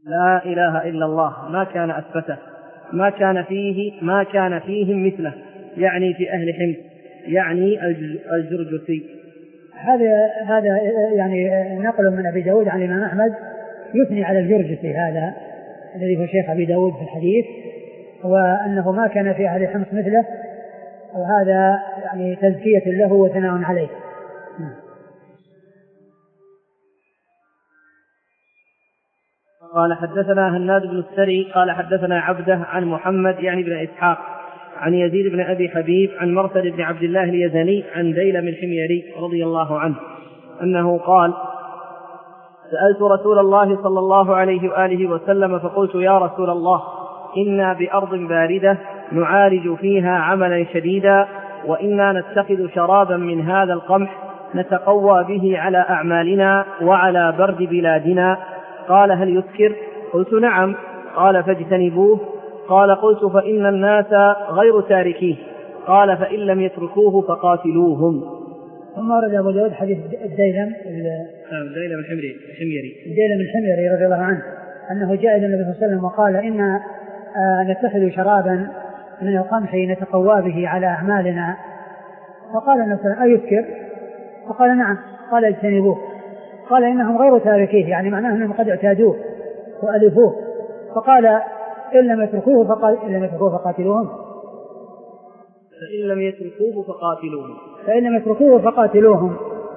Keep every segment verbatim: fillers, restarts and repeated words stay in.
لا إله إلا الله ما كان أثبته ما كان فيه ما كان فيهم مثله، يعني في أهل حمص، يعني الجرجسي. هذا هذا يعني نقل من أبي داود عن الإمام أحمد يثني على الجرجسي هذا الذي هو شيخ أبي داود في الحديث، وأنه ما كان في أهل حمص مثله، وهذا يعني تزكية له وثناء عليه. قال حدثنا هناد بن السري قال حدثنا عبده عن محمد يعني بن إسحاق عن يزيد بن أبي حبيب عن مرثد بن عبد الله اليزني عن ديلم الحميري رضي الله عنه أنه قال: سألت رسول الله صلى الله عليه وآله وسلم فقلت: يا رسول الله، إنا بأرض باردة نعالج فيها عملا شديدا، وإنا نتخذ شرابا من هذا القمح نتقوى به على أعمالنا وعلى برد بلادنا. قال: هل يسكر؟ قلت: نعم. قال: فاجتنبوه. قال: قلت: فإن الناس غير تاركيه. قال: فإن لم يتركوه فقاتلوهم. ثم ورد أبو داود حديث الديلم الديلم الحميري الديلم الحميري رضي الله عنه أنه جاء إلى النبي صلى الله عليه وسلم وقال: إنا نتخذ شرابا من القمح نتقوى به على أعمالنا. فقال النبي صلى الله عليه وسلم: أيسكر؟ فقال: نعم. قال: اجتنبوه. قال: إنهم غير تاركيه، يعني معناه أنهم قد اعتادوه وألفوه. فقال: إن لم يتركوه فقاتلوهم. فإن لم يتركوه فقاتلوهم فإن لم يتركوه فقاتلوهم.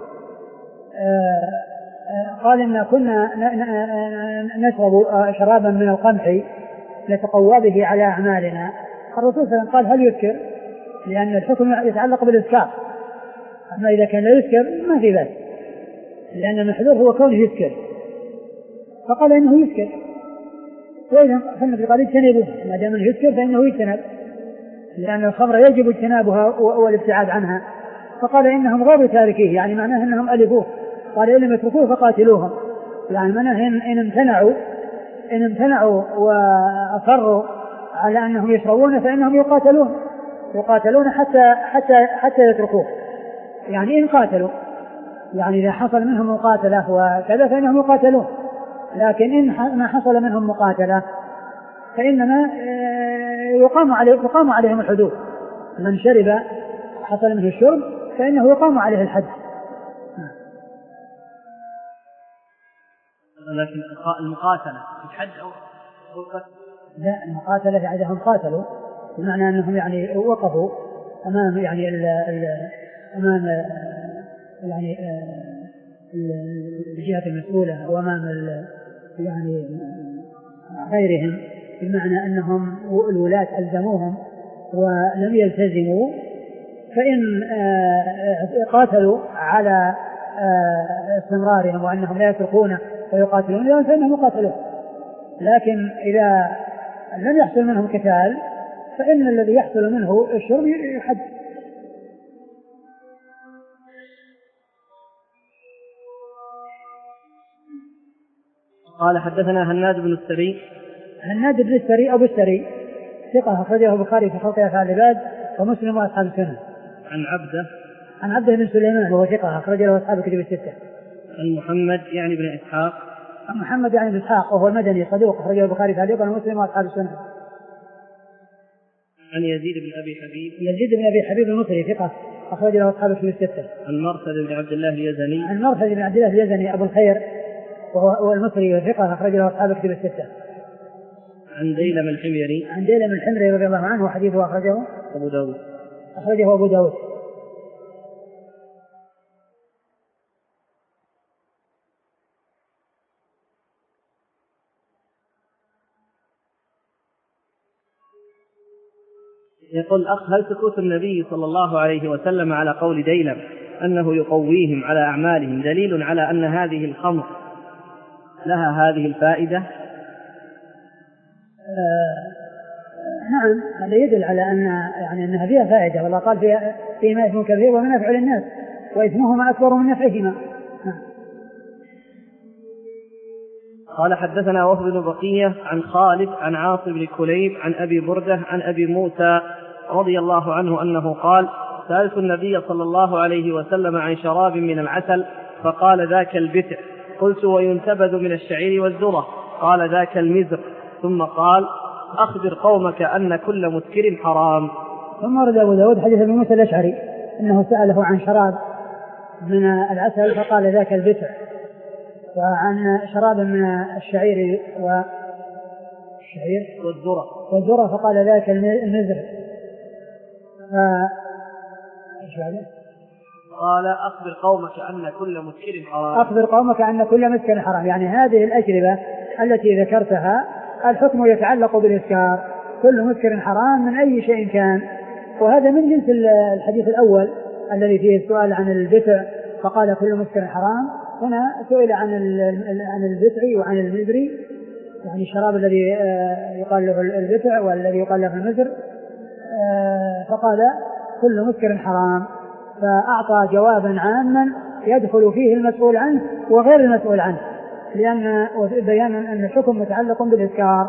قال: إن كنا نشرب شرابا من القمح نتقوى به على أعمالنا. الرسول صلى الله عليه وسلم قال: هل يسكر؟ لأن الحكم يتعلق بالإسكار، أما إذا كان لا يسكر ما في بأس، لأن المحذور هو كونه يسكر. فقال: إنه يسكر، وإذا فالنبي قال: اجتنبوه، ما دام انه يسكر فإنه يجتنب، لأن الخمر يجب اجتنابها والابتعاد عنها. فقال: إنهم غير تاركيه، يعني معناه أنهم ألفوه. قال: إن لم يتركوه فقاتلوهم، يعني معناه إن امتنعوا إن امتنعوا وأصروا على أنهم يشربون فإنهم يقاتلون يقاتلون حتى حتى حتى يتركوه، يعني إن قاتلوا، يعني إذا حصل منهم مقاتلة وكذا فإنهم يقاتلون، لكن إن ما حصل منهم مقاتلة فإنما يقام عليه يقام عليهم الحدود. من شرب حصل منه الشرب فإنه يقام عليه الحد. لكن المقاتلة الحد أو القتل؟ لا، المقاتلة عندهم قاتلوا، بمعنى أنهم يعني وقفوا أمام يعني ال ال أمام يعني الجهة المسؤولة وأمام يعني غيرهم، بمعنى أنهم الولاة ألزموهم ولم يلتزموا، فإن قاتلوا على استمرارهم وأنهم لا يتركونه ويقاتلون فإنهم يقاتلون. لكن إذا لم يحصل منهم قتال فإن الذي يحصل منه الشرب يحد. قال: حدثنا هناد بن السري هناد بن السري أبو السري ثقة أخرجه البخاري في خلق أفعال العباد ومسلم وأصحاب السنن. عن عبده عن عبده بن سليمان وهو ثقة أخرج له أصحاب الكتب الستة. عن محمد يعني بن إسحاق عن محمد يعني بن إسحاق وهو المدني صدوق أخرجه البخاري تعليقا ومسلم وأصحاب السنن. عن يزيد بن أبي حبيب يزيد بن أبي حبيب المصري ثقة أخرج له أصحاب الكتب الستة. عن مرثد بن عبد الله اليزني عن مرثد بن عبد الله اليزني أبو الخير وهو المصري ثقة أخرج له أصحاب الكتب الستة. عن ديلم الحميري عن ديلم الحميري رضي الله عنه وحديثه أخرجه أبو داود أخرجه أبو داود. يقول الأخ: هل سكوت النبي صلى الله عليه وسلم على قول ديلم أنه يقويهم على أعمالهم دليل على أن هذه الخمر لها هذه الفائدة؟ آه نعم، هذا يدل على أن يعني أنها فيها فائدة، والله قال فيها فيما إثم كبير ومنافع للناس وإثمهما أكبر من نفعهما. قال: حدثنا وهب بن بقية عن خالد عن عاصم بن كليب عن أبي بردة عن أبي موسى رضي الله عنه أنه قال: سألت النبي صلى الله عليه وسلم عن شراب من العسل فقال: ذاك البتع. قلت: وينتبذ من الشعير والذرة؟ قال ذاك المزر، ثم قال أخبر قومك أن كل مسكر حرام. ثم ورد أبو داود حديث ابن موسى الأشعري أنه سأله عن شراب من العسل فقال ذاك البتع، وعن شراب من الشعير والشعير والذرة والذرة فقال ذاك المزر. قال أخبر قومك أن كل مسكر حرام. أخبر قومك أن كل مسكر حرام، يعني هذه الأجربة التي ذكرتها الحكم يتعلق بالإسكار، كل مسكر حرام من أي شيء كان. وهذا من جنس الحديث الأول الذي فيه السؤال عن البتع فقال كل مسكر حرام، هنا سئل عن عن البتع وعن المزري، يعني الشراب الذي يقال له البتع والذي يقال له المزر، فقال كل مسكر حرام، فأعطى جوابا عاما يدخل فيه المسؤول عنه وغير المسؤول عنه، لأن بيان أن الحكم متعلق بالإسكار.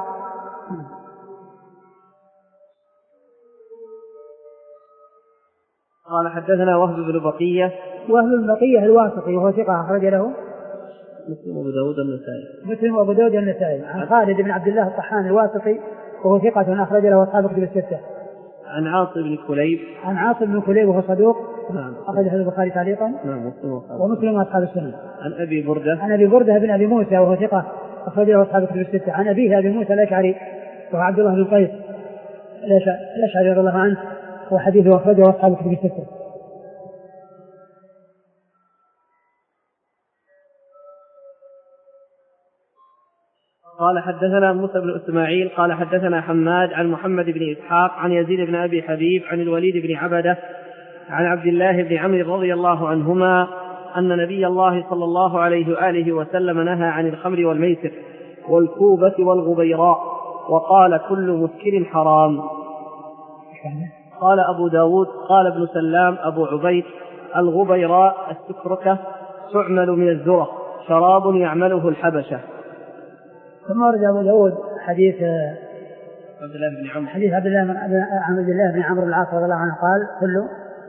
قال حدثنا وهب بن بقية. وهب بن بقية الواسطي وهو ثقة أخرج له مسلم وأبو داود النسائي. مسلم وأبو داود النسائي. عن خالد بن عبد الله الطحان الواسطي وهو ثقة أخرج له أصحاب كتب الستة. عن عاصم بن كليب. عن عاصم بن كليب وهو صدوق. نعم. أخرجه البخاري تعليقا. نعم. ومسلم وأصحاب السنة. عن أبي بردة. عن أبي بردة بن أبي موسى وهو ثقة أخرج له أصحاب كتب الستة. عن أبيه أبي موسى الأشعري وهو عبد الله بن قيس الأشعري رضي الله عنه وحديثه أخرجه أصحاب كتب الستة. قال حدثنا موسى بن إسماعيل قال حدثنا حماد عن محمد بن إسحاق عن يزيد بن أبي حبيب عن الوليد بن عبدة عن عبد الله بن عمرو رضي الله عنهما أن نبي الله صلى الله عليه وآله وسلم نهى عن الخمر والميسر والكوبة والغبيراء وقال كل مسكر حرام. قال أبو داود قال ابن سلام أبو عبيد الغبيراء السكركة تعمل من الذرة شراب يعمله الحبشة. ثم ورد أبو داود حديث عبد الله بن عمرو حديث عبد الله عبد الله بن عمرو العاص رضي الله عنه قال كله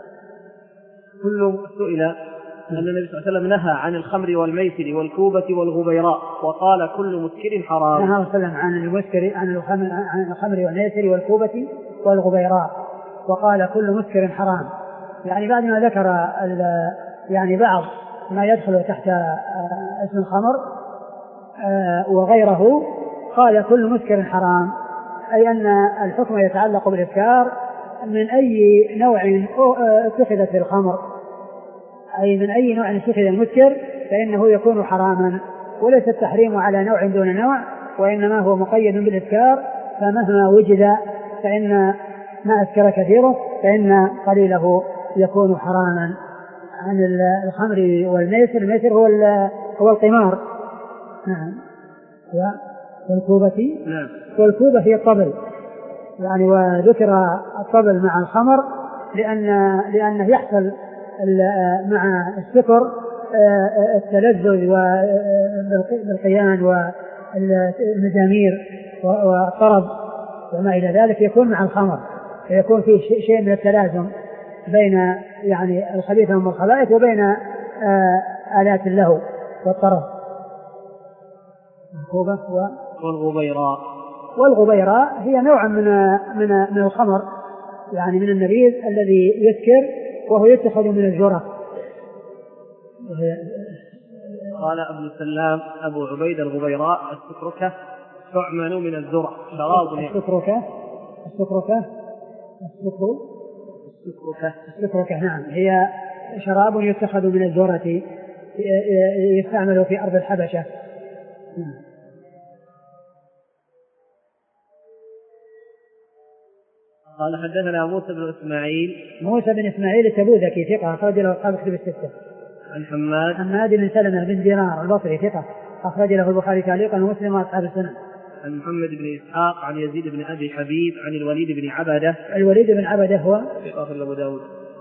كل سئل أن النبي صلى الله عليه وسلم نهى عن الخمر والميسر والكوبة والغبيراء وقال كل مسكر حرام. نهى صلى الله عليه وسلم عن المسكر عن الخمر عن الخمر والميسر والكوبة والغبيراء وقال كل مسكر حرام، يعني بعد ما ذكر يعني بعض ما يدخل تحت اسم الخمر وغيره قال كل مسكر حرام، أي أن الحكم يتعلق بالإسكار من أي نوع اتخذت في الخمر، أي من أي نوع اتخذ المسكر فإنه يكون حراما، وليس التحريم على نوع دون نوع وإنما هو مقيد بالإسكار، فمهما وجد فإن ما أسكر كثيره فإن قليله يكون حراما. عن الخمر والميسر، الميسر هو هو القمار. نعم. والكوبة نعم. والكوبة هي الطبل، يعني وذكر الطبل مع الخمر لأن لأنه يحصل مع السكر التلذذ بالقيان والمزامير والطرب وما إلى ذلك يكون مع الخمر، فيكون فيه شيء من التلازم بين يعني الخبيث من الخبائث وبين آلات اللهو والطرب. الكوبة والغبيراء والغبيراء هي نوع من من من الخمر، يعني من النبيذ الذي يسكر وهو يتخذ من الذرة. قال ابن سلام أبو عبيد الغبيراء السكركة تعمل من الذرة شراب. السكركة السكركة السكركة السكركة نعم، هي شراب يتخذ من الذرة يستعمل في أرض الحبشة. قال حدثنا موسى بن إسماعيل موسى بن إسماعيل التبوذكي ثقة أخرج له أصحاب كتب الستة. عن حماد حماد بن سلمة بن دينار البصري ثقة أخرج له البخاري تعليقا ومسلم وأصحاب السنن. عن محمد بن إسحاق عن يزيد بن أبي حبيب عن الوليد بن عبدة. الوليد بن عبدة هو في آخر أبو داود.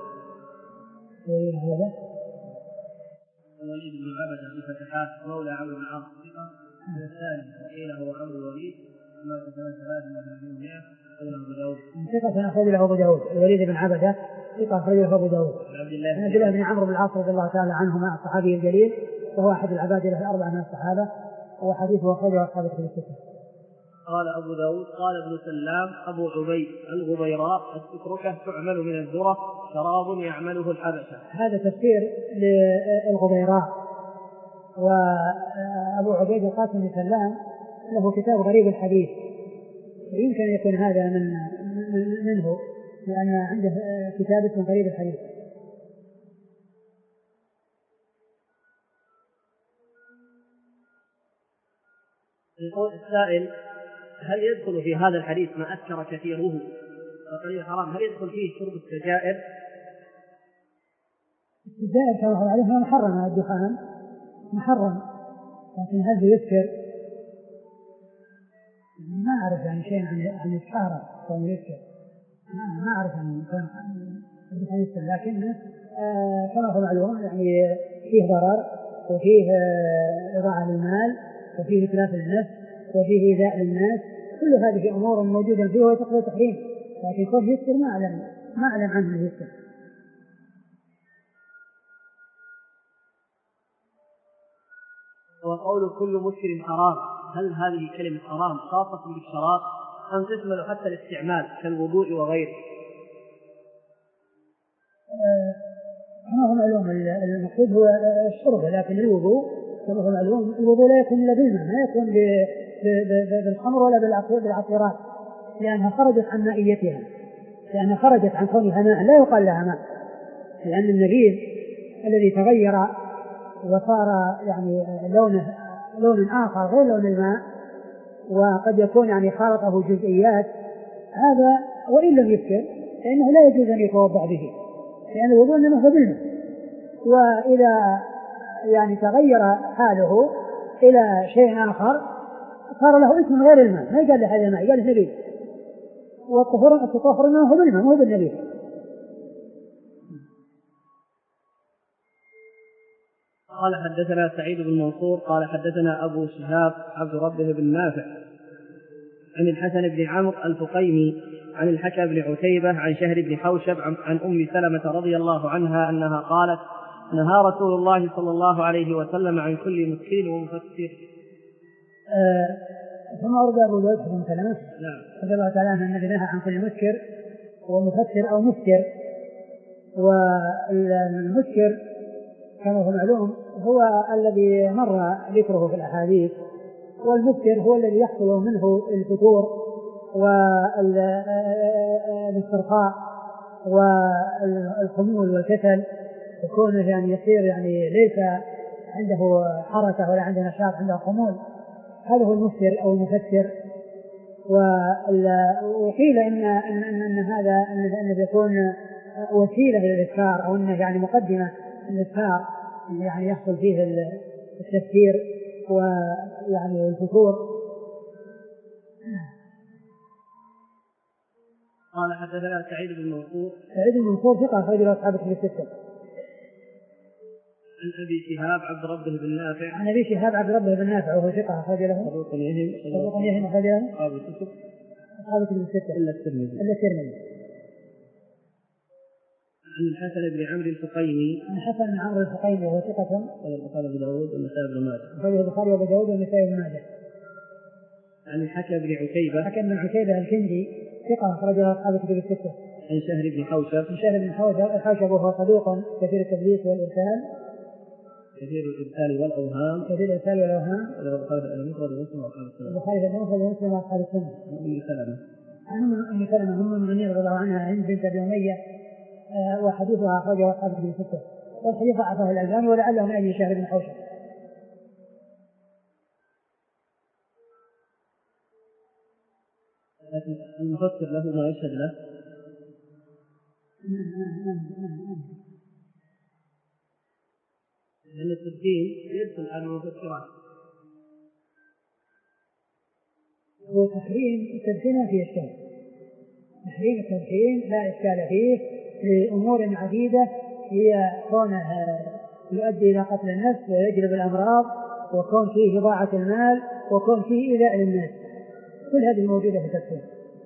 الوليد بن عبدة بفتحات مولى عمرو بن العاص ثقة. الثاني وقيل هو عمرو الوليد مات سنة ثلاث وثلاثين أبو داود. ثقة أخرج له أبو داود. الوليد بن عبدة ثقة أخرج له أبو داود. عبد الله بن عمرو بن العاص رضي الله تعالى عنهما الصحابي الجليل وهو أحد العباد له الأربعة من الصحابة وحديثه أخرجه أصحاب الكتب الستة. قال أبو داود قال ابن سلام أبو عبيد الغبيراء السكركة تعمل من الذرة شراب يعمله الحبشة. هذا تفسير للغبيراء. وأبو عبيد القاسم بن سلام له كتاب غريب الحديث، يمكن أن يكون هذا من منه، لأن عنده كتاب اسمه غريب الحديث. يقول السائل: هل يدخل في هذا الحديث ما أسكر كثيره وقليل حرام؟ هل يدخل فيه شرب السجائر؟ السجائر كما هو عليه محرم، الدخان محرم، لكن هل هو يسكر؟ ما أعرف يعني شيء عن عن إسكاره كون يسكر، ما ما أعرف عن كون الدخان يسكر، لكن آه كما هو معلوم يعني فيه ضرر، وفيه آه إضاعة للمال، وفيه إتلاف للنفس، وفيه إيذاء للناس. كل هذه أمور موجودة فيه وتقضي تحريم، لكن كون يسكر ما أعلم ما أعلم عنه يسكر. وقول كل مسكر حرام، هل هذه كلمة حرام خاصة بالشراب أم تشمل حتى الاستعمال كالوضوء وغيره؟ كما هو معلوم المقصود هو الشرب، لكن الوضوء كما هو معلوم الوضوء لا يكون إلا بالماء، ما يكون بالخمر ولا بالعصيرات، لأنها خرجت عن مائيتها، لأنها خرجت عن كونها ماء لا يقال لها ماء، لأن النبيذ الذي تغير وصار يعني لونه لون آخر غير لون الماء، وقد يكون يعني خالطه جزئيات، هذا وإن لم يسكر فإنه لا يجوز أن يتوضأ به، لأن الوضوء إنما هو بالماء. وإذا يعني تغير حاله إلى شيء آخر صار له اسم غير الماء، ما يقال له هذا الماء، يقال له نبيذ، والطهور التطهر إنما هو بالماء مو بالنبيذ. قال حدثنا سعيد بن منصور قال حدثنا أبو شهاب عبد ربه بن نافع عن الحسن بن عمرو الفقيمي عن الحكم بن عتيبة عن شهر بن حوشب عن أم سلمة رضي الله عنها أنها قالت: نهى رسول الله صلى الله عليه وسلم عن كل مسكين ومفسر. ثم أرد أبو داود بن سلمة رضي الله تعالى عنه النبي نهى عن كل مسكر ومفسر أو مسكر. والمسكر كما هو معلوم هو الذي مر ذكره في الأحاديث، والمسكر هو الذي يحصل منه الفتور والاسترخاء والخمول والكسل، يكون يعني يصير يعني ليس عنده حركة ولا عنده نشاط، عنده خمول، هذا هو المسكر أو المفسر. وقيل إن, إن, إن, إن هذا أنه يكون وسيلة للإسكار، أو أنه يعني مقدمة للإسكار، يعني يحصل فيه التفكير ويعني الفتور. قال حدثنا سعيد بن منصور سعيد بن منصور ثقة أخرج له أصحاب الكتب الستة. عن أبي شهاب عبد ربه بن نافع عن أبي شهاب عبد ربه بن نافع وهو ثقة أخرج له صدوق يهم صدوق يهم أخرج له أصحاب الكتب أصحاب الكتب الستة إلا الترمذي إلا الترمذي. عن الحسن بن عمرو الفقيمي عن الحسن بن عمرو الفقيمي وهو ثقة قال البخاري وأبو داود والنسائي بن ماجه أخرجه البخاري وأبو داود والنسائي بن ماجه. عن الحكم بن عتيبة حكم بن عتيبة الكندي ثقة أخرج له أصحاب الكتب الستة. عن شهر بن حوشب عن شهر بن حوشب وهو صدوق كثير التدليس والإرسال كثير الإرسال والأوهام كثير الإرسال والأوهام البخاري في المفرد ومسلم وأصحاب السنة. أم سلمة عن أم سلمة أم المؤمنين رضي الله عنها عند بنت أبي أمية وحديثها أخرجه أصحاب الكتب الستة. والحديث ضعفه الألباني ولعله من أجل شهر بن حوشب. لكن المفسر له ما يشهد له. لأن التدخين يدخل على المفسرات. هو تحريم التدخين ما فيه إشكال، تحريم التدخين لا إشكال فيه لأمور عديدة، هي كونه يؤدي إلى قتل النفس ويجلب الأمراض، وكون فيه إضاعة المال، وكون فيه إيذاء للناس، كل هذه موجودة في التدخين.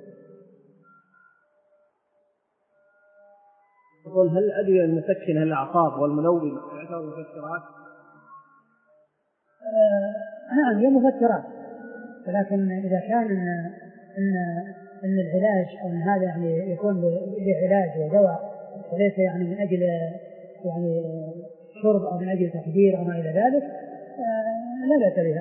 يقول: هل الأدوية المسكنة للأعصاب والمنومة تعتبر مفسرات؟ آه نعم هي مفسرات، ولكن إذا كان إن إن, إن العلاج أو إن هذا يعني يكون بعلاج ودواء وليس يعني من أجل يعني شرب أو من أجل تخدير أو ما إلى ذلك آه لا بأس بها.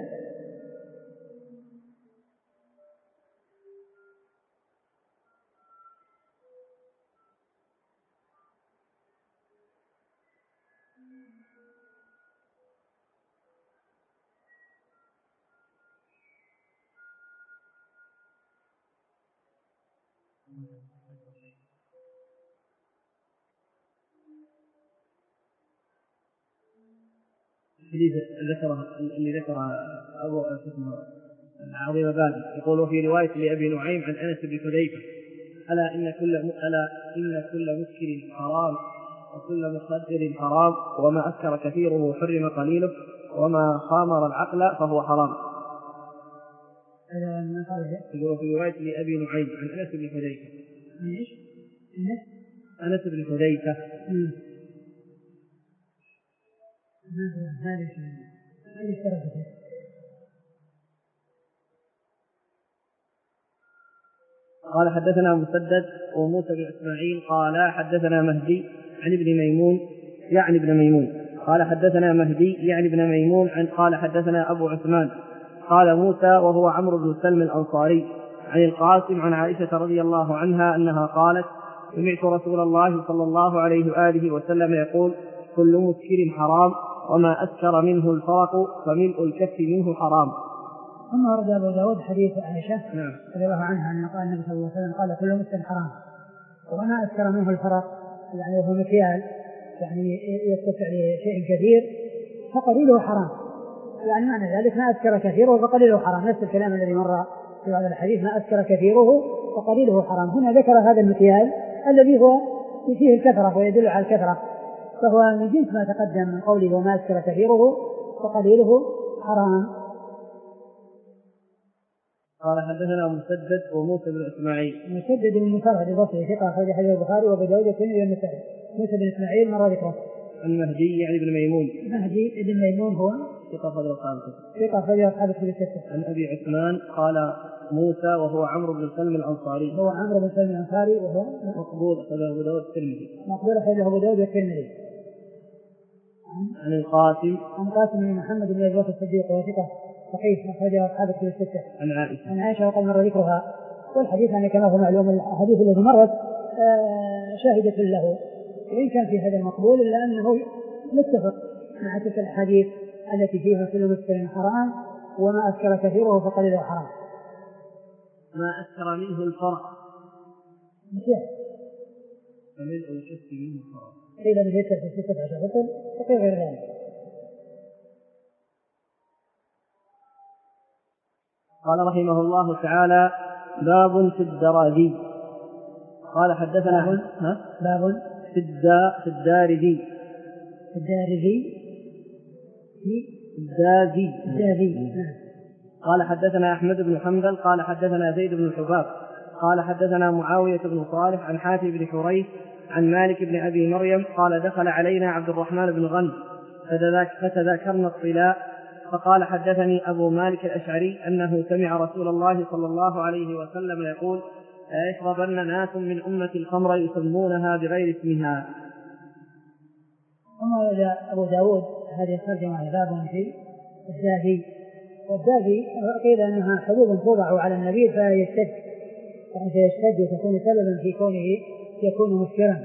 الحديث ذكره اللي ذكره أبو العظيم بالي يقول في رواية لأبي نعيم عن أنس بن حذيفة: ألا إن كل ألا إن كل مسكر حرام وكل مخدر حرام وما أسكر كثيره حرم قليله وما خامر العقل فهو حرام. يقول في رواية لأبي نعيم عن أنس بن حذيفة. إيش؟ أنس بن حذيفة. قال حدثنا مسدد وموسى بن إسماعيل قال حدثنا مهدي عن ابن ميمون يعني ابن ميمون قال حدثنا مهدي يعني ابن ميمون عن قال حدثنا أبو عثمان قال موسى وهو عمرو بن سلم الأنصاري عن القاسم عن عائشة رضي الله عنها أنها قالت: سمعت رسول الله صلى الله عليه وآله وسلم يقول: كل مسكر حرام وما أسكر منه الفرق فملء الكف منه حرام. ثم ورد أبو داود حديث عائشة نعم رضي الله عنها أن قال النبي صلى الله عليه وسلم قال: كل مسكر حرام وما أسكر منه الفرق، يعني وهو مكيال يعني يتسع لشيء كثير فقليله حرام، يعني معنى ذلك ما أسكر كثيره فقليله حرام، نفس الكلام الذي مر في هذا الحديث: ما أسكر كثيره فقليله حرام. هنا ذكر هذا المكيال الذي هو فيه الكثرة ويدل على الكثرة، فهو من جنس ما تقدم من قوله: وما أسكر كثيره فقليله حرام. قال حدثنا مسدد وموسى بن إسماعيل. مسدد بن مسرهد البصري ثقة أخرج حديث البخاري وأبو داود والترمذي والنسائي. موسى بن إسماعيل مر ذكره. المهدي يعني بن ميمون. المهدي بن ميمون هو ثقة أخرج أصحاب الكتب. ثقة أخرج أصحاب الكتب الستة. عن أبي عثمان قال موسى وهو عمرو بن سلم الأنصاري. هو عمرو بن سلم الأنصاري وهو مقبول أخرج أبو داود والترمذي. مقبول أخرج أبو داود والترمذي. عن القاسم عن قاسم بن محمد بن أبي بكر الصديق وهو ثقة صحيح أخرجه أصحاب الكتب الستة. عن عائشة. عن عائشة وقد مر ذكرها، والحديث يعني كما هو معلوم الحديث الذي مرت آه شاهدة له، وإن كان في هذا المقبول إلا أنه متفق مع تلك الحديث التي فيها كل مسكر حرام وما أسكر كثيره فقليله حرام. ما أسكر منه الفرق مكيال فملء الكف منه حرام. قيل من يتر في ستة عشر فصل وقيل غير ذلك. قال رحمه الله تعالى: باب في الدراجي. قال حدثنا باب, باب في, الدا في الدارجي في الدارجي في الداجي الداجي. قال حدثنا أحمد بن حنبل قال حدثنا زيد بن الحباب قال حدثنا معاوية بن صالح عن حاتم بن حريث عن مالك بن أبي مريم قال: دخل علينا عبد الرحمن بن غنم فتذاكرنا الطلاء فقال: حدثني أبو مالك الأشعري أنه سمع رسول الله صلى الله عليه وسلم يقول: لا يشربن ناس من أمة الخمر يسمونها بغير اسمها. ثم ورد أبو داود هذه الترجمة: باب في الداجي. والداجي قيل أنها حبوب توضع على النبيذ فيشتد، يعني فيشتد وتكون سببا في كونه يكون مسكرا.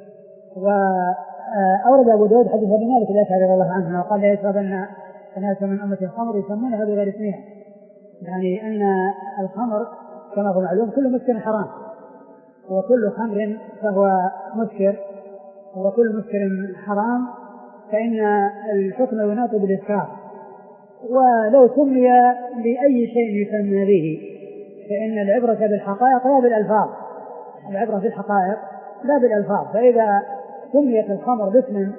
وأورد أبو داود حديث ابن مالك الأشعري رضي الله عنه قال: لا يشربن ناس من أمة الخمر يسمونها بغير اسمها، يعني أن الخمر كما هو معلوم كل مسكر حرام، وكل خمر فهو مسكر، وكل مسكر حرام، فإن الحكم يناط بالإسكار، ولو سمي بأي شيء يسمى به فإن العبرة بالحقائق لا بالألفاظ، العبرة بالحقائق لا بالألفاظ. فإذا سميت الخمر باسم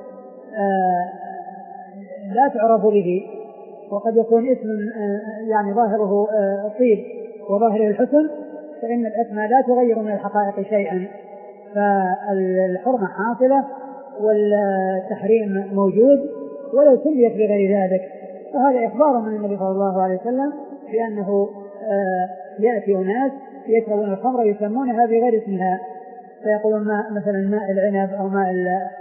لا تعرف به وقد يكون اسم يعني ظاهره الطيب وظاهره الحسن، فإن الأسماء لا تغير من الحقائق شيئا، فالحرمة حاصلة والتحريم موجود ولو سميت بغير ذلك. فهذا إخبار من النبي صلى الله عليه وسلم بأنه يأتي أناس يشربون الخمر يسمونها بغير اسمها، فيقولون ماء مثلا ماء العنب أو ماء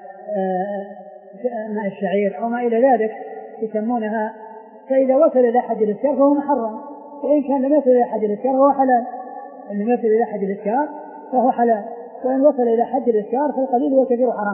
ماء الشعير أو ما إلى ذلك يسمونها، فإذا وصل إلى حد الإسكار فهو محرم، وإن كان لم يصل إلى حد الإسكار فهو حلال. إن لم يصل إلى حد الإسكار فهو حلال، وإن وصل إلى حد الإسكار فالقليل والكثير حرام.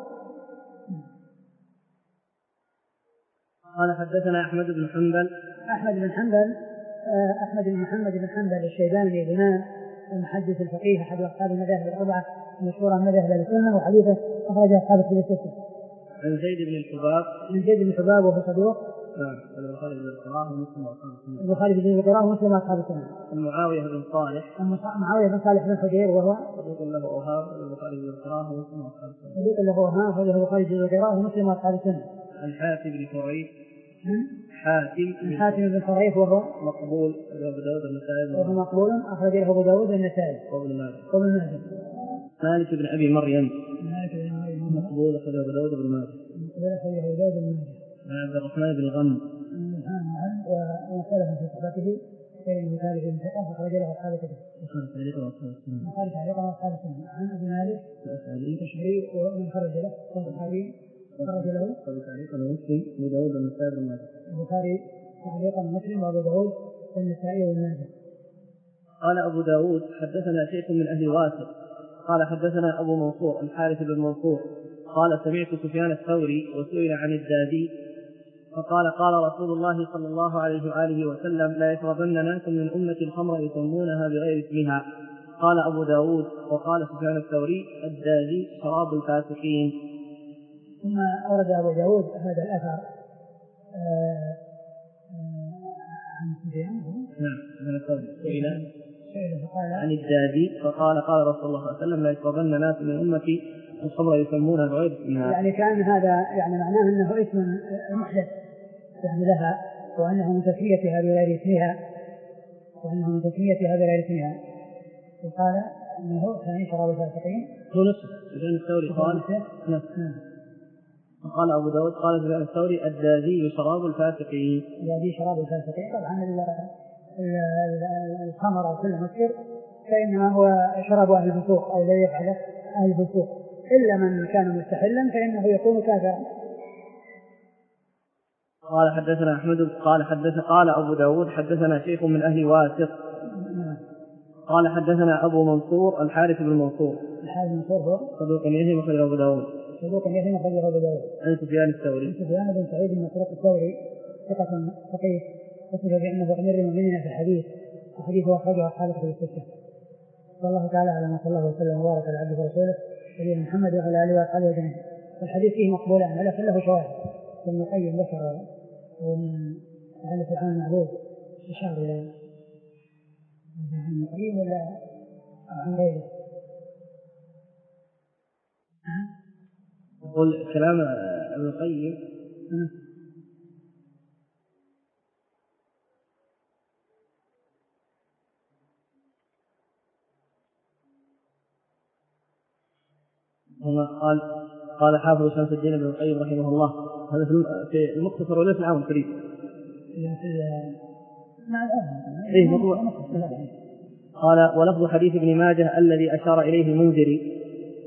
قال حدثنا أحمد بن حنبل أحمد بن حنبل أحمد بن محمد بن حنبل الشيباني الإمام المحدث الفقيه أحد أصحاب المذاهب الأربعة المشهورة من مذاهب السنة، وحديثه أخرجه أصحاب الكتب الستة. عن زيد بن الحباب من زيد بن الحباب وهو صدوق. نعم. البخاري بن القراء ومسلم وأصحاب السنة. البخاري بن القراء ومسلم وأصحاب السنة. معاوية بن صالح معاوية بن صالح بن حجير وهو صدوق له أوهام البخاري بن القراء ومسلم وأصحاب السنة. صدوق له أوهام وله البخاري بن القراء ومسلم وأصحاب السنة. عن حاتم بن حريث حاتم حاتم بن حريث وهو مقبول أبو داود النسائي وهو مقبول أخرج له أبو داود النسائي وابن ماجه وابن ماجه. مالك بن أبي مريم مالك بن مريم مقبول أخرج أبو داود وابن ماجه مقبول أخرج أبو داود وابن ماجه. عن عبد الرحمن بن غنم ومختلف في صحبته كان مالك بن ثقة أخرج له أصحاب الكتب. وخالد تعليقا وأصحاب السنة. وخالد تعليقا وأصحاب السنة. عن أبي مالك الأشعري ومن خرج له والبخاري خرج له تعليقا ومسلم وأبو داود والنسائي وابن ماجه. البخاري تعليقا مسلم وأبو داود والنسائي وابن ماجه. قال أبو داود حدثنا شيخ من أهل واسط قال حدثنا أبو منصور الحارث بن منصور قال سمعت سفيان الثوري وسئل عن الدادي فقال قال رسول الله صلى الله عليه وآله وسلم لا يشربن ناس من أمة الخمر يسمونها بغير اسمها. قال أبو داود وقال سفيان الثوري الدادي شراب الفاسقين. ثم أورد أبو داود هذا الأثر عن سفيان نعم من الثوري سئل عن الدادي فقال قال رسول الله صلى الله عليه وسلم لا يشربن ناس من أمتي الخمر يسمونها بغير اسمها. يعني كان هذا يعني معناه أنه اسم محدث يعني لها، وأنه من تسميتها بغير اسمها وأنه من تسميتها بغير اسمها. وقال أنه كان شراب الفاسقين هو نفسه سفيان الثوري قال نعم. وقال أبو داود قال سفيان الثوري الدادي شراب الفاسقين. الدادي شراب الفاسقين. طبعا الخمر أو كل مسكر فإنما هو شراب أهل الفسوق أو لا يفعل أهل الفسوق، إلا من كان مستحلا فإنه يكون كافرا. قال حدثنا أحمد قال حدث قال أبو داود حدثنا شيخ من أهل واسط قال حدثنا أبو منصور الحارث بن منصور الحارث بن منصور هو صدوق يهم أخرج أبو داود صدوق يهم أخرج أبو داود عن سفيان الثوري سفيان بن سعيد بن مسروق الثوري ثقة فقيه وصف بأنه أمير المؤمنين في الحديث وحديثه أخرجه أصحاب الكتب الستة. والله تعالى على صلى الله وسلم وبارك على عبده ورسوله نبينا محمد وعلى آله وصحبه أجمعين. والحديث فيه مقبولان ولكن له شواهد. ابن القيم ذكر ومن أهل سبحانه المعبود إشارة إلى ابن القيم ولا عن غيره. يقول كلام ابن القيم هنا قال قال حافظ شمس الدين ابن القيم رحمه الله هذا في المختصر ولا في العام الكريم؟ إيه قال ولفظ حديث ابن ماجه الذي أشار إليه المنذري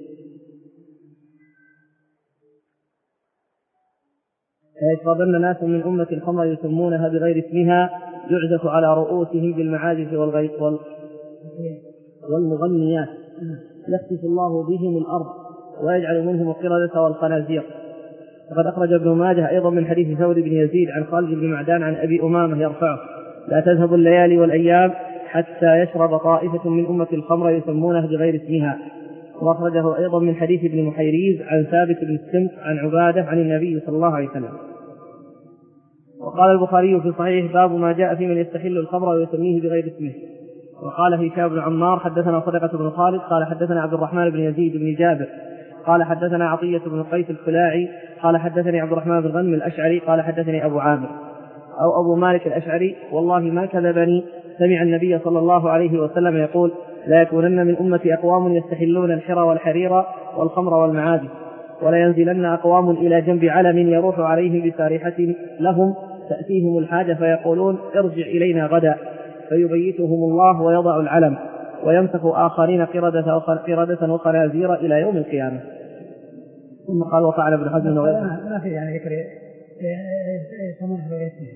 يشربن ناس من أمة الخمر يسمونها بغير اسمها يعزف على رؤوسهم بالمعازف والغيط والمغنيات يخسف الله بهم الأرض ويجعل منهم القردة والخنازير. وقد أخرج ابن ماجه أيضا من حديث ثور بن يزيد عن خالد بن معدان عن أبي أمامة يرفعه لا تذهب الليالي والأيام حتى يشرب طائفة من أمة الخمر يسمونها بغير اسمها. وأخرجه أيضا من حديث ابن محيريز عن ثابت بن السمت عن عبادة عن النبي صلى الله عليه وسلم. وقال البخاري في صحيح باب ما جاء في من يستحل الخمر ويسميه بغير اسمه. وقال هشام بن عمار حدثنا صدقة بن خالد قال حدثنا عبد الرحمن بن يزيد بن جابر قال حدثنا عطية بن قيس الخلاعي قال حدثني عبد الرحمن بن غنم الأشعري قال حدثني أبو عامر أو أبو مالك الأشعري والله ما كذبني سمع النبي صلى الله عليه وسلم يقول لا يكونن من أمتي أقوام يستحلون الحرى والحرير والخمر والمعازف ولا ينزلن أقوام إلى جنب علم يروح عليهم بسارحة لهم تأتيهم الحاجة فيقولون ارجع إلينا غدا، فيبيتهم الله ويضع العلم ويمسك آخرين قردة قردة وخنازير إلى يوم القيامة. ثم قال وفعل ابن حزم ما في يعني ذكر يسمونه بغير اسمه،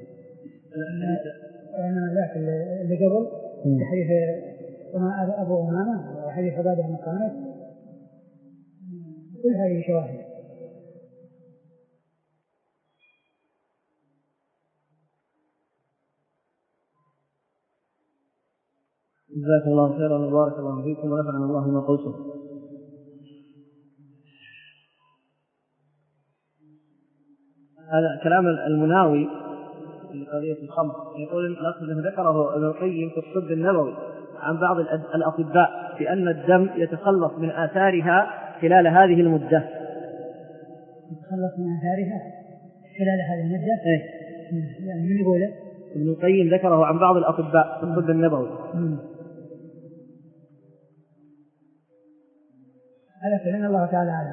لأن ذاك اللي قبل حديث أبو أمامة وحديث عبادة بن الصامت كل هذه شواهد. جزاكم الله خيرا وبارك الله فيكم ونفعنا الله بما قلتم. هذا كلام المناوي في قضية الخمر، يقول الأصل الذي ذكره ابن القيم في الطب النبوي عن بعض الأطباء بأن الدم يتخلص من آثارها خلال هذه المدة. يتخلص من آثارها خلال هذه المدة؟ إيه. يعني من يقوله؟ ابن القيم ذكره عن بعض الأطباء في الطب النبوي. هذا كلام الله تعالى عنه.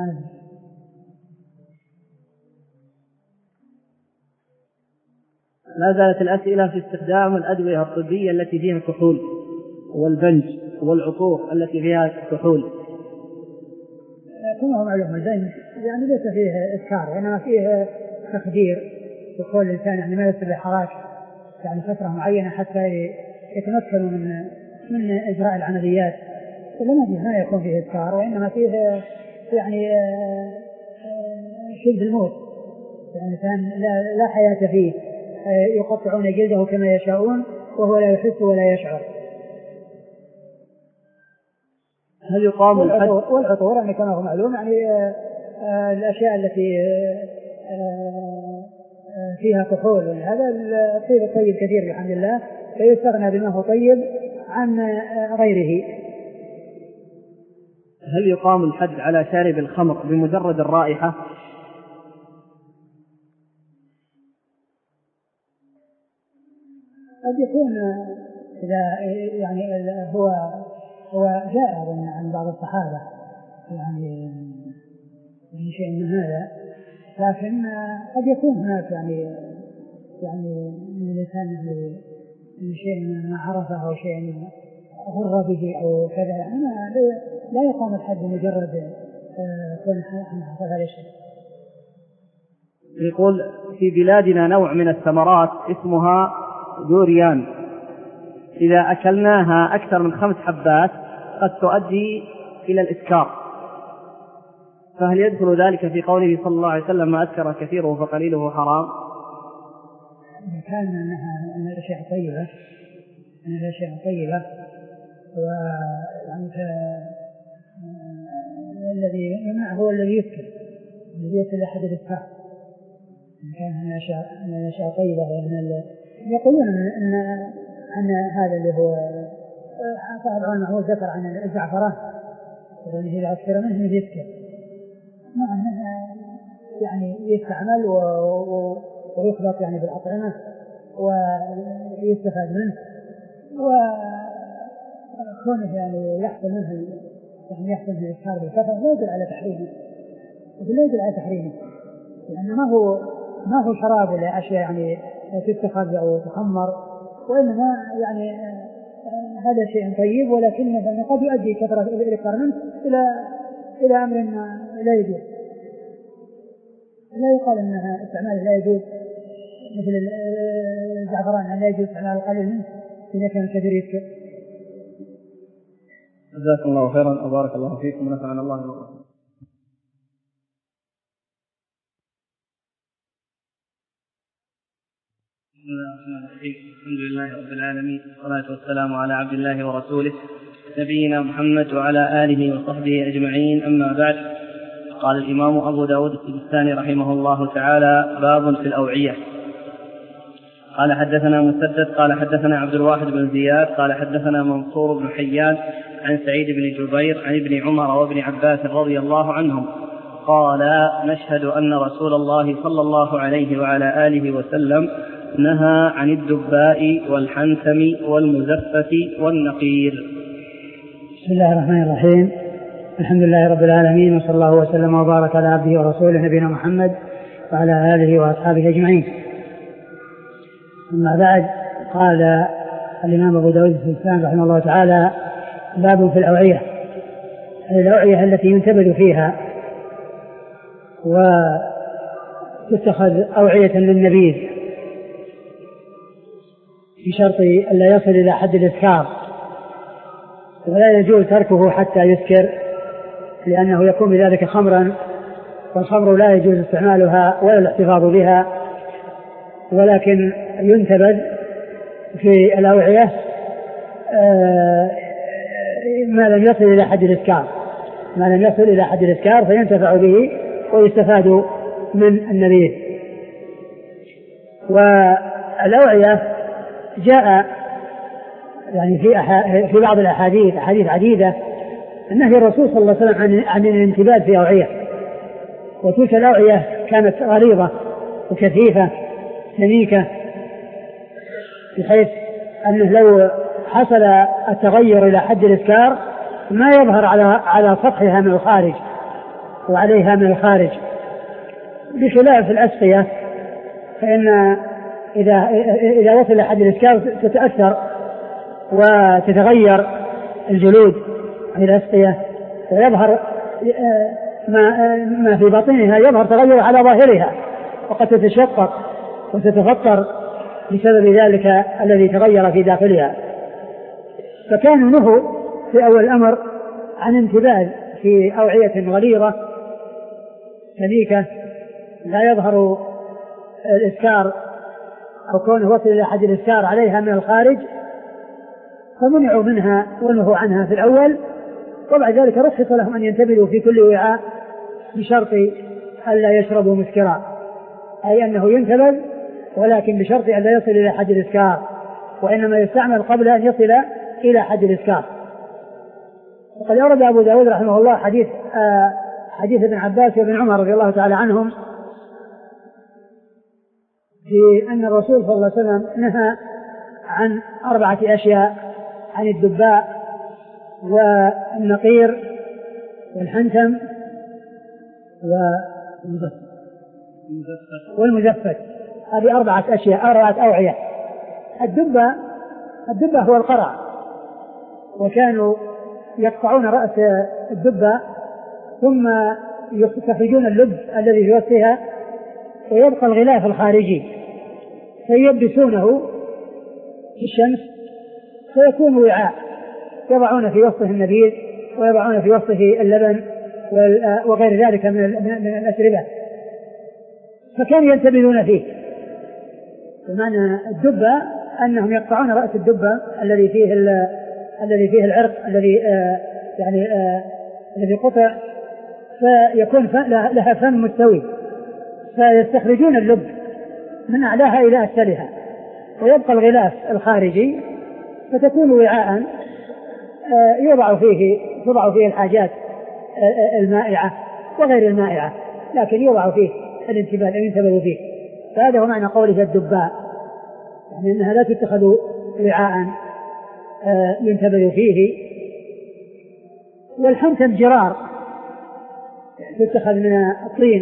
لا زالت الأسئلة في استخدام الأدوية الطبية التي فيها كحول والبنج والعطور التي فيها كحول. كما هو معلوم البنج يعني ليس فيه إسكار وإنما فيه تخدير دخول الإنسان، يعني ما يصير حراك يعني فترة معينة حتى يتمكنوا من من إجراء العمليات، فلما فيه ما يكون فيه إسكار وإنما فيه يعني شبه الموت، يعني الإنسان لا, لا حياة فيه، يقطعون جلده كما يشاءون وهو لا يحس ولا يشعر. هل يقام الحد؟ والعطور يعني كما هو معلوم يعني آه الأشياء التي آه فيها كحول، هذا الطيب الطيب كثير الحمد لله، فيستغنى بما هو طيب عن آه غيره. هل يقام الحد على شارب الخمر بمجرد الرائحة؟ قد يكون إذا يعني هو هو جاء عن بعض الصحابة يعني من شيء من هذا، لكن قد يكون هناك يعني يعني من الإنسان من شيء ما عرفه أو شيء غر به أو كذا، يعني لا يقام الحد بمجرد كون حصل هذا الشيء. يقول في بلادنا نوع من الثمرات اسمها دوريان، إذا أكلناها أكثر من خمس حبات قد تؤدي إلى الإسكار، فهل يدخل ذلك في قوله صلى الله عليه وسلم ما أسكر كثيره فقليله حرام؟ إن كان أنها أن الأشياء طيبة أن الأشياء طيبة ويعني الذي يمنع هو الذي يسكر، الذي يصل أحد الإسكار. إن كان الأشياء الأشياء طيبة وأن يقولون أن أن هذا اللي هو صاحب العلماء هو ذكر عن الزعفران يعني إذا أكثر منه يسكر، مع أنه يعني يستعمل ويخلط يعني بالأطعمة ويستفاد منه، وكونه يعني يحصل منه يعني يحصل من الإسكار بالكثرة لا يدل على تحريمه، لا يدل على تحريمه، لأنه ما هو ما هو شراب ولا أشياء يعني تتخذ أو تخمر، وإنما يعني هذا شيء طيب، ولكنه قد يؤدي كثرة الإكثار منه إلى إلى أمر لا يجوز. لا يقال أن استعماله لا يجوز مثل الزعفران لا يجوز استعمال القليل منه إذا كان كثير يسكر. جزاكم الله خيرا وبارك الله فيكم ونفعنا الله بكم. بسم الله الرحمن الرحيم، الحمد لله رب العالمين، والصلاة والسلام على عبد الله ورسوله نبينا محمد وعلى آله وصحبه أجمعين، أما بعد. قال الإمام أبو داود السجستاني رحمه الله تعالى: باب في الأوعية. قال حدثنا مسدد قال حدثنا عبد الواحد بن زياد قال حدثنا منصور بن حيان عن سعيد بن جبير عن ابن عمر وابن عباس رضي الله عنهم قال: نشهد أن رسول الله صلى الله عليه وعلى آله وسلم نهى عن الدباء والحنثم والمزفة والنقير. بسم الله الرحمن الرحيم، الحمد لله رب العالمين، وصلى الله وسلم وبارك على عبده ورسوله نبينا محمد وعلى آله وأصحابه أجمعين. أما بعد، قال الإمام أبو داود السجستاني رحمه الله تعالى: باب في الأوعية، الأوعية التي ينتبذ فيها وتتخذ أوعية للنبيذ بشرط أن لا يصل إلى حد الإسكار، ولا يجوز تركه حتى يسكر، لأنه يكون بذلك خمرا، والخمر لا يجوز استعمالها ولا الاحتفاظ بها، ولكن ينتبذ في الأوعية ما لم يصل إلى حد الإسكار، ما لم يصل إلى حد الإسكار فينتفع به ويستفاد من النبيذ. والأوعية جاء يعني في أح... في بعض الأحاديث أحاديث عديدة النهي الرسول صلى الله عليه وسلم عن, عن الانتباد في أوعية، وتلك الأوعية كانت غليظة وكثيفة سميكة، بحيث أنه لو حصل التغير إلى حد الإسكار ما يظهر على على سطحها من الخارج وعليها من الخارج، بخلاف الأسقية فإن إذا إذا وصل إلى حد الإسكار تتأثر وتتغير الجلود في الأسقية، ويظهر ما ما في باطنها يظهر تغير على ظاهرها، وقد تتشقق وتتفطر بسبب ذلك الذي تغير في داخلها. فكانوا نهوا في أول الأمر عن انتباه في أوعية غليظة سميكة لا يظهر الإسكار أو كونه وصل إلى حد الإسكار عليها من الخارج، فمنعوا منها ونهوا عنها في الأول، وبعد ذلك رخص لهم أن ينتبهوا في كل وعاء بشرط ألا يشربوا مسكرا، أي أنه ينتبذ ولكن بشرط ألا يصل إلى حد الإسكار، وإنما يستعمل قبل أن يصل إلى حد الإسكار. وقد أورد أبو داود رحمه الله حديث آه حديث ابن عباس وابن عمر رضي الله تعالى عنهم في أن الرسول صلى الله عليه وسلم نهى عن أربعة أشياء: عن الدباء والنقير والحنتم والمزفت. هذه أربعة أشياء، أربعة أوعية. الدباء الدباء هو القرع، وكانوا يقطعون رأس الدباء ثم يستخرجون اللب الذي في وسطها ويبقى الغلاف الخارجي فيلبسونه في الشمس فيكون وعاء يضعون في وسطه النبيذ ويضعون في وسطه اللبن وغير ذلك من الأشربة، فكانوا ينتبذون فيه. بمعنى الدبة أنهم يقطعون رأس الدبة الذي فيه الذي فيه العرق الذي آه يعني آه الذي قطع، فيكون لها فم مستوي، فيستخرجون اللب من أعلاها إلى أسفلها ويبقى الغلاف الخارجي، فتكون وعاء آه يوضع فيه توضع فيه الحاجات آه المائعة وغير المائعة، لكن يوضع فيه الانتباه ينتبه فيه. فهذا هو معنى قوله الدباء، يعني أنها لا تتخذ وعاء آه ينتبه فيه. والحنتم جرار تتخذ من الطين،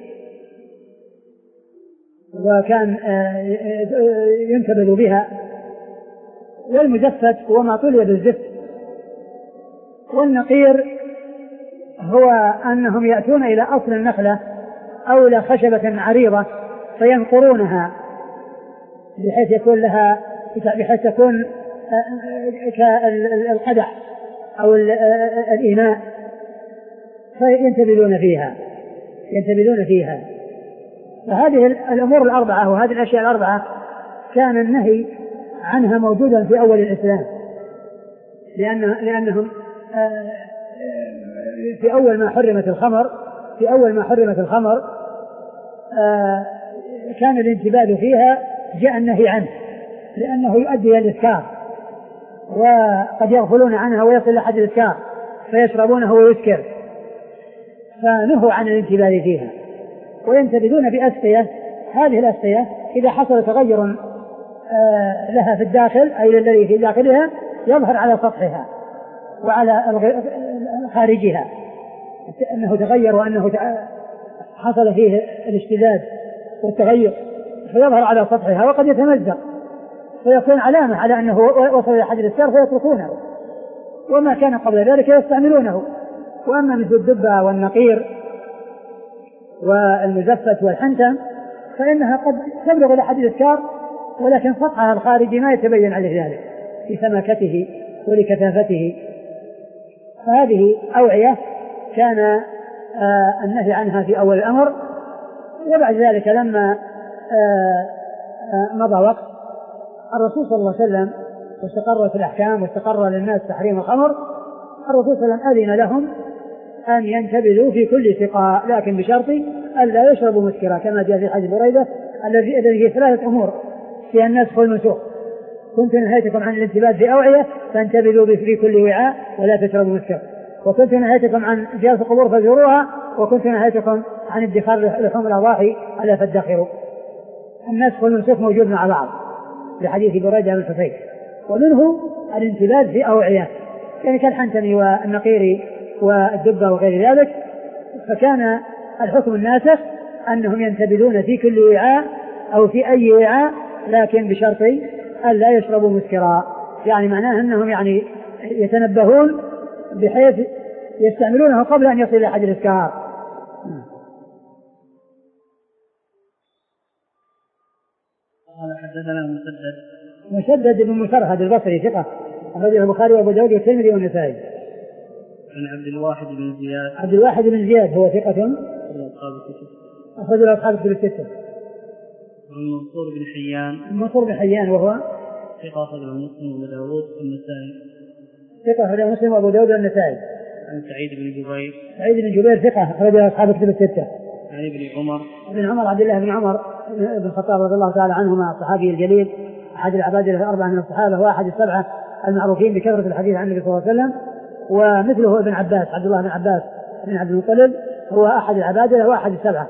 وكان آه ينتبه بها. والمزفت هو ما طلي بالزفت. والنقير هو أنهم يأتون إلى أصل النخلة أو إلى خشبة عريضة فينقرونها بحيث يكون لها بحيث تكون كالقدح أو الإناء، فينتبذون فيها ينتبذون فيها فهذه الأمور الأربعة وهذه الأشياء الأربعة كان النهي عنها موجودا في أول الإسلام، لأن لأنهم في أول ما حرمت الخمر في أول ما حرمت الخمر كان الانتباه فيها جاء النهي عنه، لأنه يؤدي إلى الإسكار، وقد يغفلون عنها ويصل إلى حد الإسكار فيشربونه ويسكر، فنهوا عن الانتباه فيها. وينتبذون بأسقية، هذه الأسقية إذا حصل تغير لها في الداخل أي الذي في داخلها يظهر على سطحها وعلى خارجها أنه تغير وأنه حصل فيه الاشتداد والتغير، فيظهر على سطحها وقد يتمزق فيكون علامة على أنه وصل إلى حد الإسكار فيتركونه، وما كان قبل ذلك يستعملونه. وأما مثل الدبة والنقير والمزفت والحنتم فإنها قد تبلغ إلى حد الإسكار، ولكن سطحها الخارجي ما يتبين عليه ذلك في سماكته ولكثافته. فهذه أوعية كان آه النهي عنها في أول الأمر، وبعد ذلك لما آه آه مضى وقت الرسول صلى الله عليه وسلم واستقرت الأحكام واستقر للناس تحريم الخمر، الرسول صلى الله عليه وسلم أذن لهم أن ينتبذوا في كل سقاء، لكن بشرط ألا يشربوا مسكرا، كما جاء في حديث بريدة الذي فيه ثلاثة أمور فيها النسخ والمنسوخ: كنت نهيتكم عن الانتباذ في أوعية فانتبذوا في كل وعاء ولا تشربوا مسكرا، وكنت نهيتكم عن زيارة القبور فزوروها، وكنت نهيتكم عن ادخار لحوم الأضاحي ألا فادخروا. النسخ والمنسوخ موجود مع بعض في حديث بريدة بن الحصيب. ومنه الانتباذ في أوعية يعني كالحنتم والنقير والدبة وغير ذلك، فكان الحكم الناسخ أنهم ينتبذون في كل وعاء أو في أي وعاء، لكن بشرط أن لا يشربوا مسكرا، يعني معناه أنهم يعني يتنبهون بحيث يستعملونه قبل أن يصل إلى حد الإسكار. قال حدثنا مسدد مسدد بن مسرهد البصري ثقة أخرجه البخاري وأبو داود والترمذي والنسائي. عن عبد الواحد بن زياد عبد الواحد بن زياد هو ثقة أخرج له أصحاب الكتب الستة. عن منصور بن حيان منصور بن حيان وهو ثقة أخرجه مسلم وأبو داود والنسائي. ثقة أخرجه مسلم وأبو داود والنسائي. عن سعيد بن جبير سعيد بن جبير ثقة أخرجه أصحاب الكتب الستة. عن ابن عمر ابن عمر عبد الله بن عمر بن الخطاب رضي الله تعالى عنهما الصحابي الجليل أحد العباد الأربعة من الصحابة وأحد السبعة المعروفين بكثرة الحديث عن النبي صلى الله عليه وسلم. ومثله ابن عباس عبد الله بن عباس بن عبد المطلب هو أحد العبادة وأحد السبعة.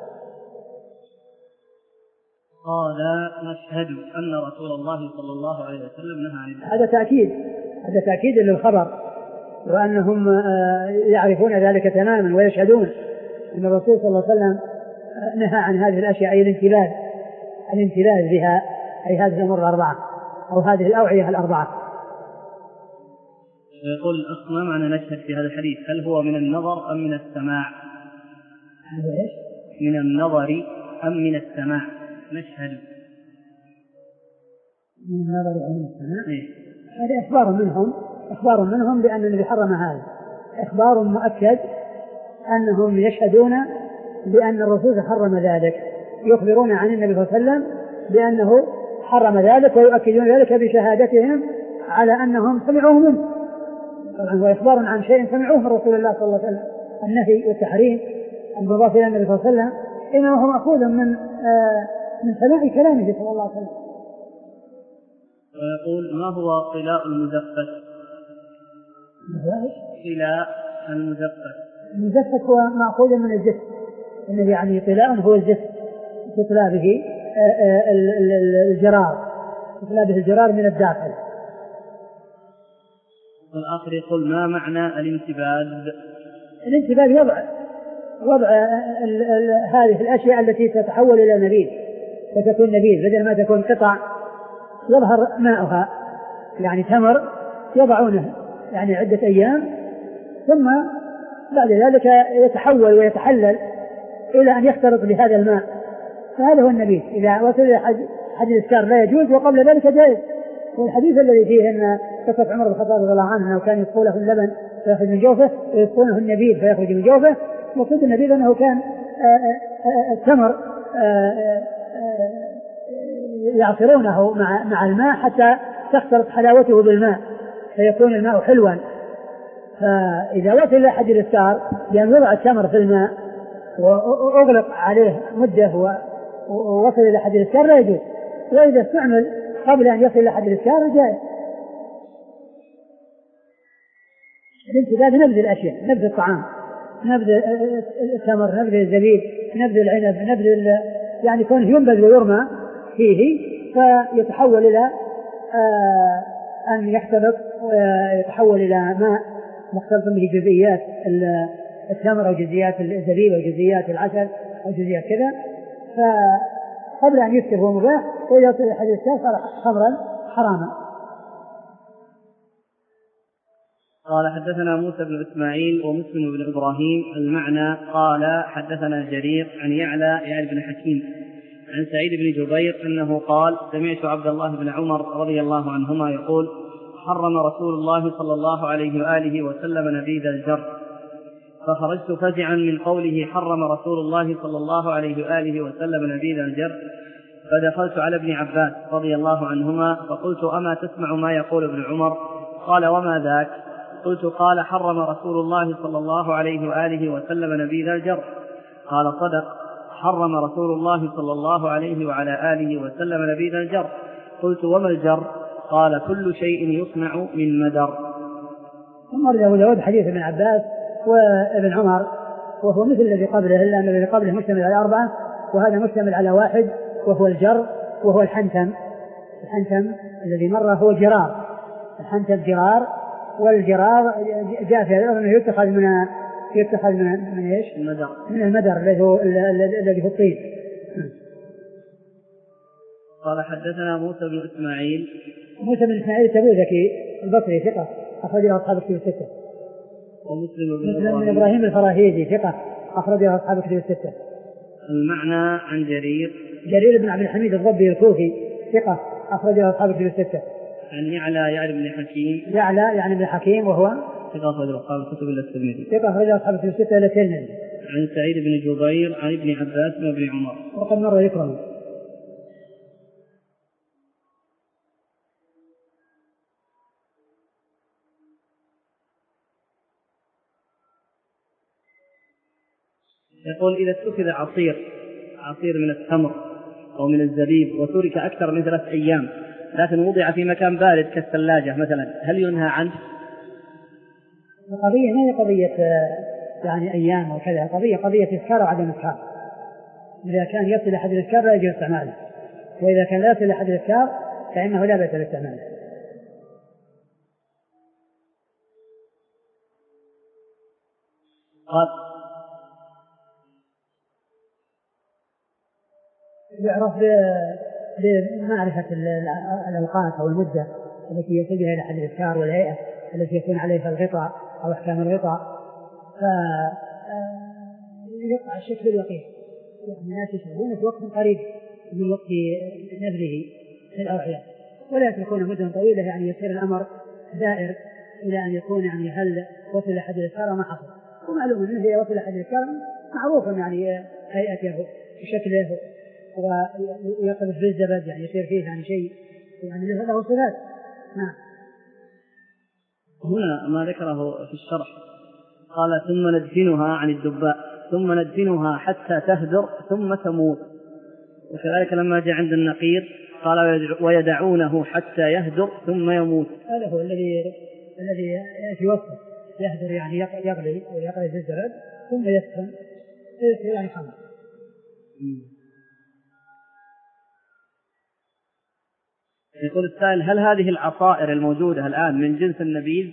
قال نشهد أن رسول الله صلى الله عليه وسلم نهى عن ذلك. هذا تأكيد هذا تأكيد للخبر، وأنهم يعرفون ذلك تماما ويشهدون أن الرسول صلى الله عليه وسلم نهى عن هذه الأشياء، أي الانتباه الانتباه بها، أي هذه الأمور الأربعة أو هذه الأوعية الأربعة. يقول الأخ ما معنى نشهد في هذا الحديث؟ هل هو من النظر أم من السماع؟ من النظر أم من السماع؟ نشهد من النظر أم من السماع؟ إيه؟ هذا إخبار منهم إخبار منهم بأن النبي حرم هذا، إخبار مؤكد أنهم يشهدون بأن الرسول حرم ذلك، يخبرون عن النبي صلى الله عليه وسلم بأنه حرم ذلك ويؤكدون ذلك بشهادتهم على أنهم سمعوه منه. طبعا هو إخبار عن شيء سمعوه من رسول الله صلى الله عليه وسلم. النهي والتحريم المضاف إلى النبي صلى الله عليه وسلم إنما هو مأخوذ من آه من سماع كلامه صلى الله عليه وسلم. ويقول ما هو طلاء المزفت؟ طلاء المزفت المزفت هو مأخوذ من الزفت، إنه يعني طلاء هو الزفت تطلى به الجرار، تطلى به الجرار من الداخل. والآخر يقول ما معنى الانتباذ؟ الانتباذ وضع وضع ال ال هذه الأشياء التي تتحول إلى نبيذ فتكون نبيذ بدل ما تكون قطع يظهر ماؤها، يعني تمر يضعونه يعني عدة أيام ثم بعد ذلك يتحول ويتحلل إلى أن يختلط بهذا الماء، فهذا هو النبيذ. إذا وصل إلى حد الإسكار لا يجوز، وقبل ذلك جائز. والحديث الذي فيه أن قصة عمر بن الخطاب رضي الله عنه أنه كان يدخله في اللبن فيخرج من جوفه ويدخله النبيذ فيخرج من جوفه، مقصود النبيذ أنه كان التمر يعصرونه مع مع الماء حتى تختلط حلاوته بالماء فيكون الماء حلوا. فإذا وصل إلى حد الإسكار بأن يضع التمر في الماء وأغلق عليه مدة ووصل إلى حد الإسكار لا يجوز، وإذا استعمل قبل أن يصل إلى حد الإسكار جائز. الانتباه نبذ الأشياء، نبذ الطعام، نبذ التمر، نبذ الزبيب، نبذ العنب، نبذ يعني كونه ينبذ ويرمى فيه فيتحول إلى أن يختلط ويتحول إلى ماء مختلط به جزئيات التمر أو جزئيات الزبيب أو جزئيات العسل أو جزئيات كذا، قبل أن يسكر هو مباح، وإذا وصل إلى حد الإسكار صار خمرا حراما. قال حدثنا موسى بن إسماعيل ومسلم بن إبراهيم المعنى. قال حدثنا جرير عن يعلى يعني بن حكيم عن سعيد بن جبير أنه قال سمعت عبد الله بن عمر رضي الله عنهما يقول حرم رسول الله صلى الله عليه وآله وسلم نبيذ الجر، فخرجت فزعا من قوله حرم رسول الله صلى الله عليه وآله وسلم نبيذ الجر، فدخلت على ابن عباس رضي الله عنهما فقلت أما تسمع ما يقول ابن عمر؟ قال وما ذاك؟ قلت قال حرم رسول الله صلى الله عليه وآله وسلم نبيذ الجر. قال صدق، حرم رسول الله صلى الله عليه وعلى آله وسلم نبيذ الجر. قلت وما الجر؟ قال كل شيء يصنع من مدر. ثم أرجع وداود حديث ابن عباس وابن عمر وهو مثل الذي قبله، إلا أن الذي قبله مشتمل على أربعة وهذا مشتمل على واحد وهو الجر وهو الحنتم. الحنتم الذي مر هو جرار، الحنتم جرار، والجرار جاء في هذا أنه يتخذ من يتخذ من من إيش؟ المدر. من المدر الذي هو الذي في الطين. قال حدثنا موسى بن إسماعيل. موسى بن إسماعيل التبوذكي البصري ثقة أخرج له أصحاب الكتب الستة. ومسلم بن مسلم بن إبراهيم الفراهيدي ثقة أخرج له أصحاب الكتب الستة. المعنى عن جرير. جرير بن عبد الحميد الضبي الكوفي ثقة أخرج له أصحاب الكتب الستة. عن يعلى يعني بن حكيم. يعلى يعني بن حكيم وهو ثقة أخرج له أصحاب الكتب إلا الترمذي. ثقة أخرج له أصحاب الكتب الستة إلا الترمذي. عن سعيد بن جبير عن ابن عباس وابن عمر وقد مر ذكرهم. يقول إذا اتخذ عصير عصير من التمر أو من الزبيب وترك أكثر من ثلاث أيام لكن وضع في مكان بارد كالثلاجة مثلا، هل ينهى عنه؟ القضية ما هي قضية يعني أيام وكذا، قضية قضية إسكار وعدم إسكار. إذا كان يصل أحد الإسكار لا يجوز استعماله، وإذا كان لا يصل أحد الإسكار فإنه لا بأس باستعماله. قال يعرف بمعرفة الأوقات أو المدة التي يصل بها إلى حد الإسكار والهيئة التي يكون عليها الغطاء أو أحكام الغطاء، فيقع الشكل اليقين، يعني الناس يشربون في وقت قريب من وقت نبذه في الأوعية ولا يتركون مدة طويلة، يعني يصير الأمر دائر إلى أن يكون يعني هل وصل إلى حد الإسكار وما حصل. ومعلوم أنه إذا وصل إلى حد الإسكار معروف يعني هيئته وشكله ويقذف في الزبد، يعني يصير فيه يعني شيء يعني له صفات. نعم. هنا ما ذكره في الشرح قال ثم ندفنها عن الدباء ثم ندفنها حتى تهدر ثم تموت، وكذلك لما جاء عند النقير قال ويدعونه حتى يهدر ثم يموت. هذا هو الذي الذي في وصفه يهدر يعني يغلي ويغلي في الزبد ثم يسخن يعني خمر. يقول السائل هل هذه العصائر الموجودة الآن من جنس النبيذ؟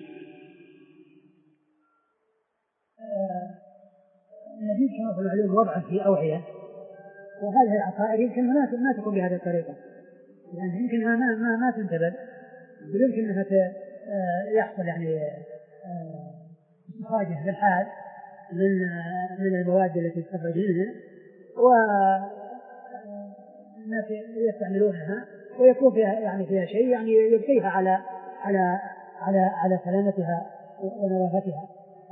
النبيذ كما في العلوم وضع في أوعية، وهذه العصائر يمكن ما تكون بهذه الطريقة، يعني يمكن ما ما ما تنتبه، بل يمكن أنها يحصل يعني استخراجها بالحال من من المواد التي تستخرج منها والناس يستعملونها ويكون فيها يعني فيها شيء يعني يبقيها على على على على سلامتها ونظافتها.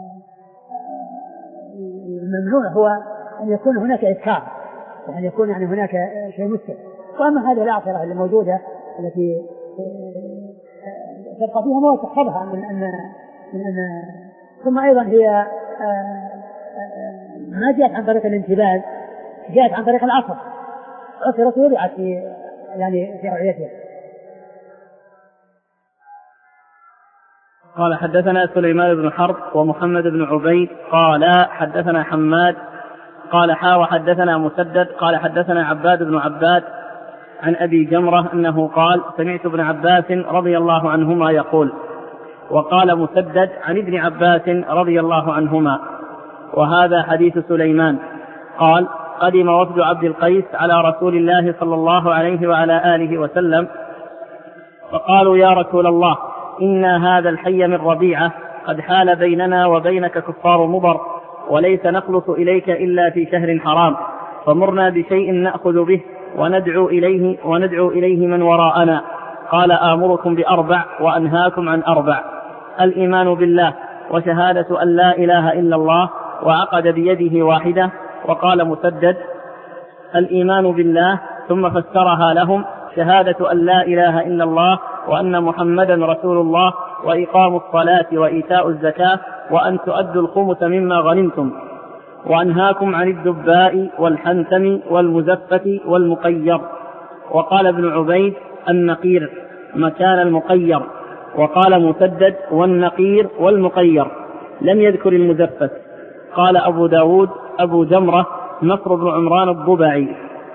الممنوع هو أن يكون هناك إسكار، يعني يكون يعني هناك شيء مسكر. وأما هذه العصيرة الموجودة التي تبقى فيها مواد تحفظها من أن من أن ثم أيضا هي ما جاءت عن طريق الانتباذ، جاءت عن طريق العصر، عصرت وضعت في يعني في أوعيتها. قال حدثنا سليمان بن حرب ومحمد بن عبيد قال حدثنا حماد قال حا وحدثنا مسدد قال حدثنا عباد بن عباد عن أبي جمرة أنه قال سمعت ابن عباس رضي الله عنهما يقول، وقال مسدد عن ابن عباس رضي الله عنهما، وهذا حديث سليمان. قال قدم وفد عبد القيس على رسول الله صلى الله عليه وعلى آله وسلم فقالوا يا رسول الله إن هذا الحي من ربيعة قد حال بيننا وبينك كفار مضر وليس نخلص إليك إلا في شهر حرام فمرنا بشيء نأخذ به وندعو إليه, وندعو إليه من وراءنا. قال آمركم بأربع وأنهاكم عن أربع: الإيمان بالله وشهادة أن لا إله إلا الله، وعقد بيده واحدة. وقال مسدد: الإيمان بالله، ثم فسرها لهم: شهادة أن لا إله إلا الله وأن محمدا رسول الله، وإقام الصلاة وإيتاء الزكاة، وأن تؤدوا الخمس مما غنمتم. وأنهاكم عن الدباء والحنتم والمزفة والمقير. وقال ابن عبيد: النقير مكان المقير. وقال مسدد: والنقير والمقير، لم يذكر المزفة. قال أبو داود أبو جمرة نصر بن عمران الضبعي.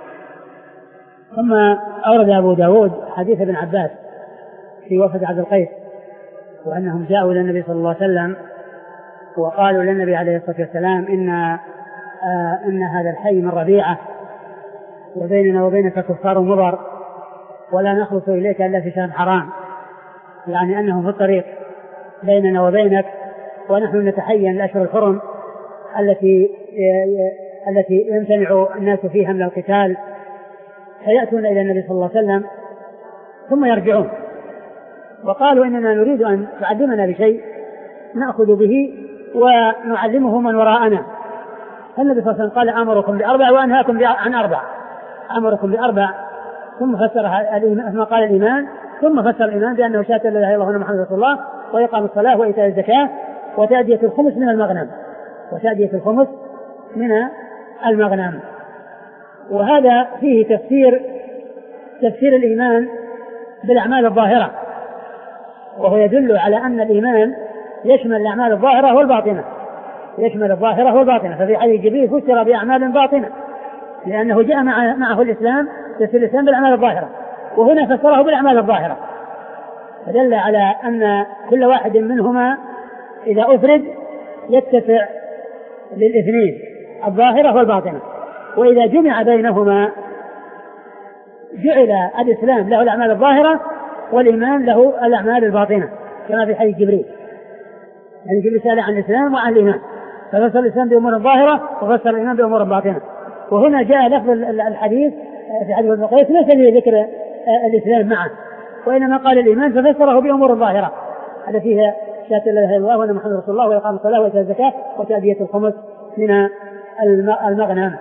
ثم أورد أبو داود حديث ابن عباس في وفد عبد القيس، وأنهم جاءوا إلى النبي صلى الله عليه وسلم وقالوا للنبي عليه الصلاة والسلام إن, آه إن هذا الحي من ربيعة وبيننا وبينك كفار مضر ولا نخلص إليك إلا في شهر حرام، يعني أنه في الطريق بيننا وبينك، ونحن نتحين الأشهر الحرم التي التي يمتنع الناس فيها من القتال، فيأتون إلى النبي صلى الله عليه وسلم ثم يرجعون. وقالوا إننا نريد أن تعلمنا بشيء نأخذ به ونعلمه من وراءنا. فالنبي صلى الله عليه وسلم قال: أمركم بأربع وأنهاكم عن أربع. أمركم بأربع، ثم فسرها ثم قال الإيمان، ثم فسر الإيمان بأنه شهادة لا إله إلا الله وأن محمدا رسول الله، وإقام الصلاة وإيتاء الزكاة، وتأدية الخمس من المغنم وتأدية الخمس من المغنم. وهذا فيه تفسير تفسير الإيمان بالأعمال الظاهرة، وهو يدل على أن الإيمان يشمل الأعمال الظاهرة والباطنة، يشمل الظاهرة والباطنة. ففي حديث جبريل فسر بأعمال باطنة لأنه جاء معه الإسلام، تفسير الإسلام بالأعمال الظاهرة، وهنا فسره بالأعمال الظاهرة، فدل على أن كل واحد منهما إذا أفرد يتسع للاثنين، الظاهرة والباطنة، وإذا جمع بينهما جعل الإسلام له الأعمال الظاهرة والإيمان له الأعمال الباطنة، كما في حديث جبريل. يعني جبريل سأل عن الإسلام وعن الإيمان، ففسر الإسلام بأمور ظاهرة وفسر الإيمان بأمور باطنة. وهنا جاء لفظ الحديث في حديث ابن قيس ليس فيه ذكر الإسلام معه، وإنما قال الإيمان ففسره بأمور ظاهرة التي هي شهادة لا إله إلا الله وأن محمدا رسول الله، وإقام الصلاة وإيتاء الزكاة، وتأدية الخمس من المغنم.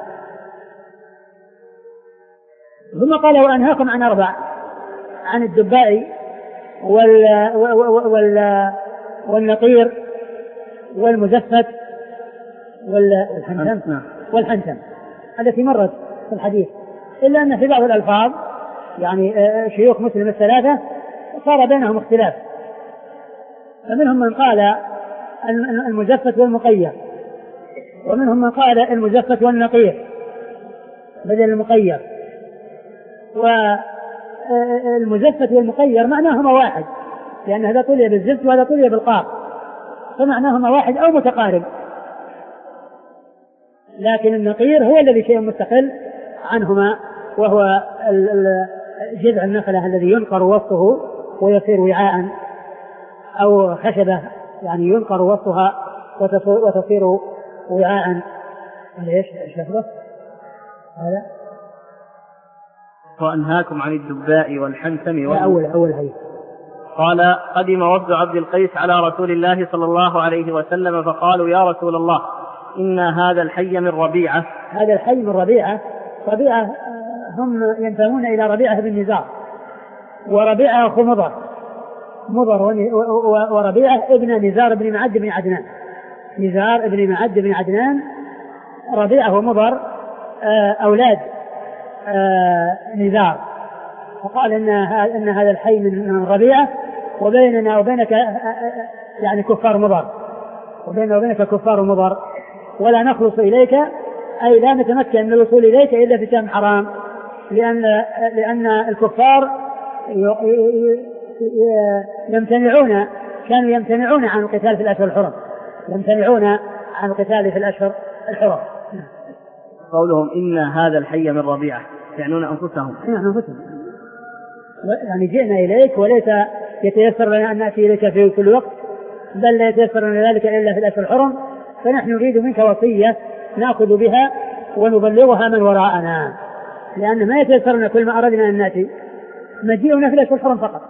ثم قال: وأنهاكم عن أربع: عن الدباء وال وال والنقير والمزفت والحنتم والحنتم التي مرت في الحديث، إلا أن في بعض الألفاظ يعني شيوخ مسلم الثلاثة صار بينهم اختلاف، فمنهم من قال المزفت والمقير، ومنهم من قال المزفت والنقير بدل المقير. والمزفت والمقير معناهما واحد، لأن هذا طلي بالزفت وهذا طلي بالقاف، فمعناهما واحد أو متقارب، لكن النقير هو الذي شيء مستقل عنهما، وهو جذع النخلة الذي ينقر وسطه ويصير وعاء، أو خشبة يعني ينقر وسطها وتصير وعاء. ليش شفره هذا؟ وأنهاكم عن الدباء والحنتم وال... أول أول هي. قال: قدم وفد عبد القيس على رسول الله صلى الله عليه وسلم فقالوا يا رسول الله إن هذا الحي من ربيعة. هذا الحي من ربيعة. ربيعة هم ينتمون إلى ربيعة بن نزار، وربيعة أخو مضر مضر وربيعة ابن نزار بن معد بن عدنان. نزار ابن معد بن عدنان، ربيعة ومضر أولاد نزار. فقال إن إن هذا الحي من ربيعة، وبيننا وبينك يعني كفار مضر، وبيننا وبينك كفار مضر، ولا نخلص إليك، أي لا نتمكن من الوصول إليك إلا في شهر حرام، لأن لأن الكفار يمتنعون كانوا يمتنعون عن القتال في الأشهر الحرم، يمتنعون عن القتال في الأشهر الحرم. قولهم إن هذا الحي من ربيعة يعنون أنفسهم. نحن أنفسهم يعني جئنا إليك وليس يتيسر لنا أن نأتي إليك في كل وقت، بل لا يتيسر لنا ذلك إلا في الأشهر الحرم، فنحن نريد منك وصية نأخذ بها ونبلغها من وراءنا، لأن ما يتيسر لنا كل ما أردنا أن نأتي مجيئنا في الأشهر الحرم فقط.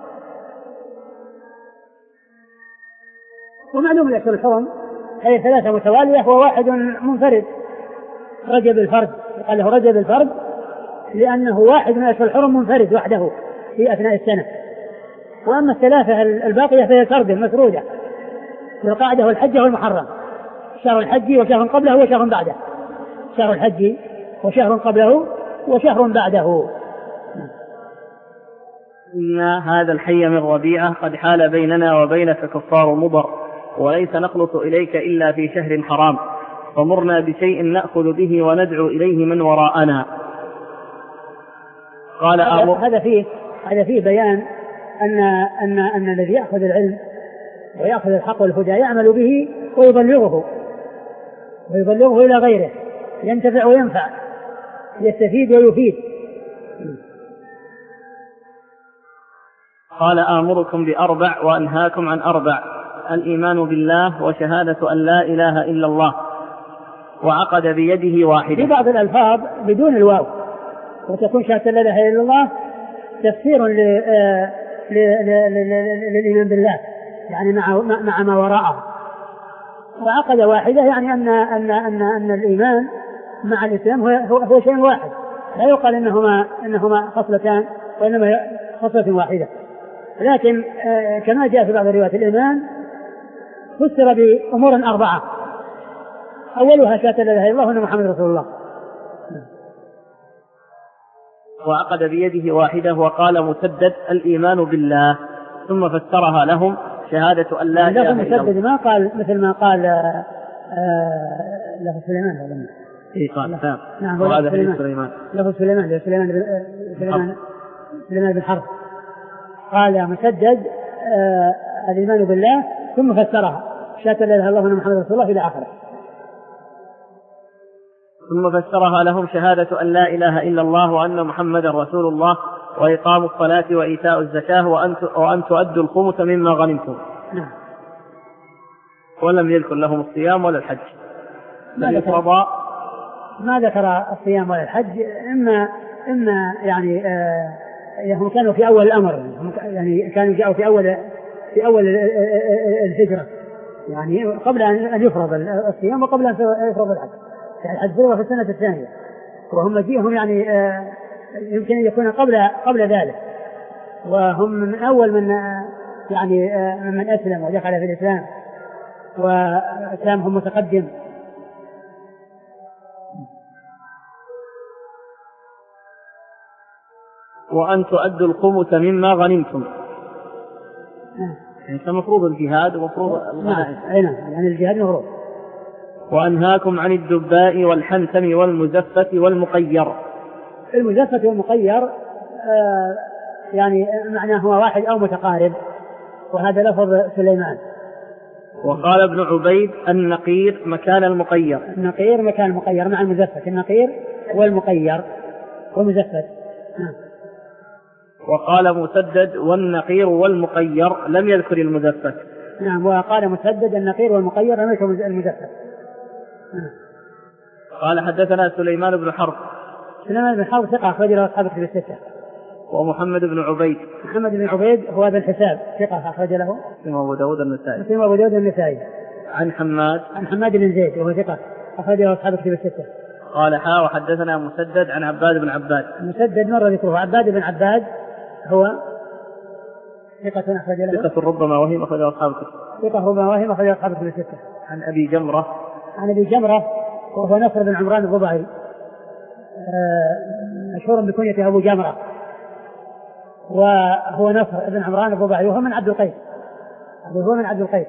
ومعلوم الأشهر الحرم هي ثلاثة متوالية وواحد منفرد، رجب الفرد، قال له رجب الفرد لأنه واحد من الأشهر الحرم منفرد وحده في أثناء السنة. وأما الثلاثة الباقية فهي فرد مسرودة، القاعدة والحج والمحرم، شهر الحج وشهر قبله وشهر بعده، شهر الحج وشهر قبله وشهر بعده. إن هذا الحي من ربيعة قد حال بيننا وبينك كفار مضر، وليس نخلص إليك إلا في شهر حرام، فمرنا بشيء نأخذ به وندعو إليه من وراءنا. قال هذا فيه هذا فيه بيان أن أن أن الذي يأخذ العلم ويأخذ الحق والهدى يعمل به ويبلغه ويبلغه إلى غيره، ينتفع وينفع، يستفيد ويفيد. قال آمركم بأربع وأنهاكم عن أربع: الإيمان بالله وشهادة أن لا إله إلا الله، وعقد بيده واحدة. في بعض الألفاظ بدون الواو، وتكون شهادة لا إله إلا الله تفسير للإيمان بالله يعني مع مع ما وراءه، وعقد واحدة يعني أن أن أن أن الإيمان مع الإسلام هو هو شيء واحد، لا يقال إنهما إنهما خصلتان وإنما خصلة واحدة. لكن كما جاء في بعض الروايات الإيمان فسر بأمور أربعة، أولها شهادة لا إله إلا الله وأن محمد رسول الله. وعقد بيده واحدة. وقال مسدد: الإيمان بالله، ثم فسرها لهم: شهادة أن لا إله إلا الله. مسدد ما قال مثل ما قال لفظ سليمان هذا. إيه قال نعم. نعم وهذا حديث سليمان. لفظ سليمان سليمان بن سليمان سليمان بن حرب قال مسدد آه الإيمان بالله ثم فسرها: شهادة لا إله إلا الله وأن محمد رسول الله إلى آخره. ثم فسرها لهم: شهادة أن لا إله إلا الله وأن محمد رسول الله، وإقام الصلاة وإيتاء الزكاة، وأن وأن تؤدوا الخمس مما غنمتم. نعم. ولم يذكر لهم الصيام ولا الحج. ما ذكر ما ذكر الصيام ولا الحج، إما إما يعني آه هم كانوا في أول الأمر، يعني كانوا جاءوا في أول في أول الهجرة، يعني قبل أن يفرض الصيام وقبل أن يفرض الحج. الحج فرض في السنة الثانية، وهم مجيئهم يعني آه يمكن أن يكون قبل قبل ذلك، وهم من أول من آه يعني آه من أسلم ودخل في الإسلام، وإسلامهم متقدم. وأن تؤدوا الخمس مما غنمتم. يعني كمفروض الجهاد ومفروض الغنائم. يعني الجهاد مفروض. وأنهاكم عن الدباء والحنتم والمزفة والمقير. المزفة والمقير آه يعني معناه هو واحد أو متقارب، وهذا لفظ سليمان. وقال ابن عبيد: النقير مكان المقير. النقير مكان المقير مع المزفة، النقير والمقير والمزفة. وقال مسدد: والنقير والمقير، لم يذكر المزفة. نعم. وقال مسدد: النقير والمقير، لم يذكر المزفة. قال حدثنا سليمان بن حرب. سليمان بن حرب ثقة أخرج له أصحاب الكتب الستة. ومحمد بن عبيد. محمد بن عبيد هو ابن حساب ثقة أخرج له مسلم وأبو داود النسائي. مسلم وأبو داود النسائي. عن حماد. عن حماد بن زيد وهو ثقة أخرج له أصحاب الكتب الستة. قال حا وحدثنا مسدد عن عباد بن عباد. مسدد مر ذكره. عباد بن عباد هو ثقة أخرج له. ثقة ربما وهم أخرج أصحاب الكتب. ثقة ربما وهم أخرج أصحاب الكتب الستة. عن أبي جمرة. عن أبي جمرة وهو نصر بن عمران الضبعي، مشهور بكنيته أبو جمرة، وهو نصر بن عمران الضبعي، وهو من عبد القيس، وهو من عبد القيس.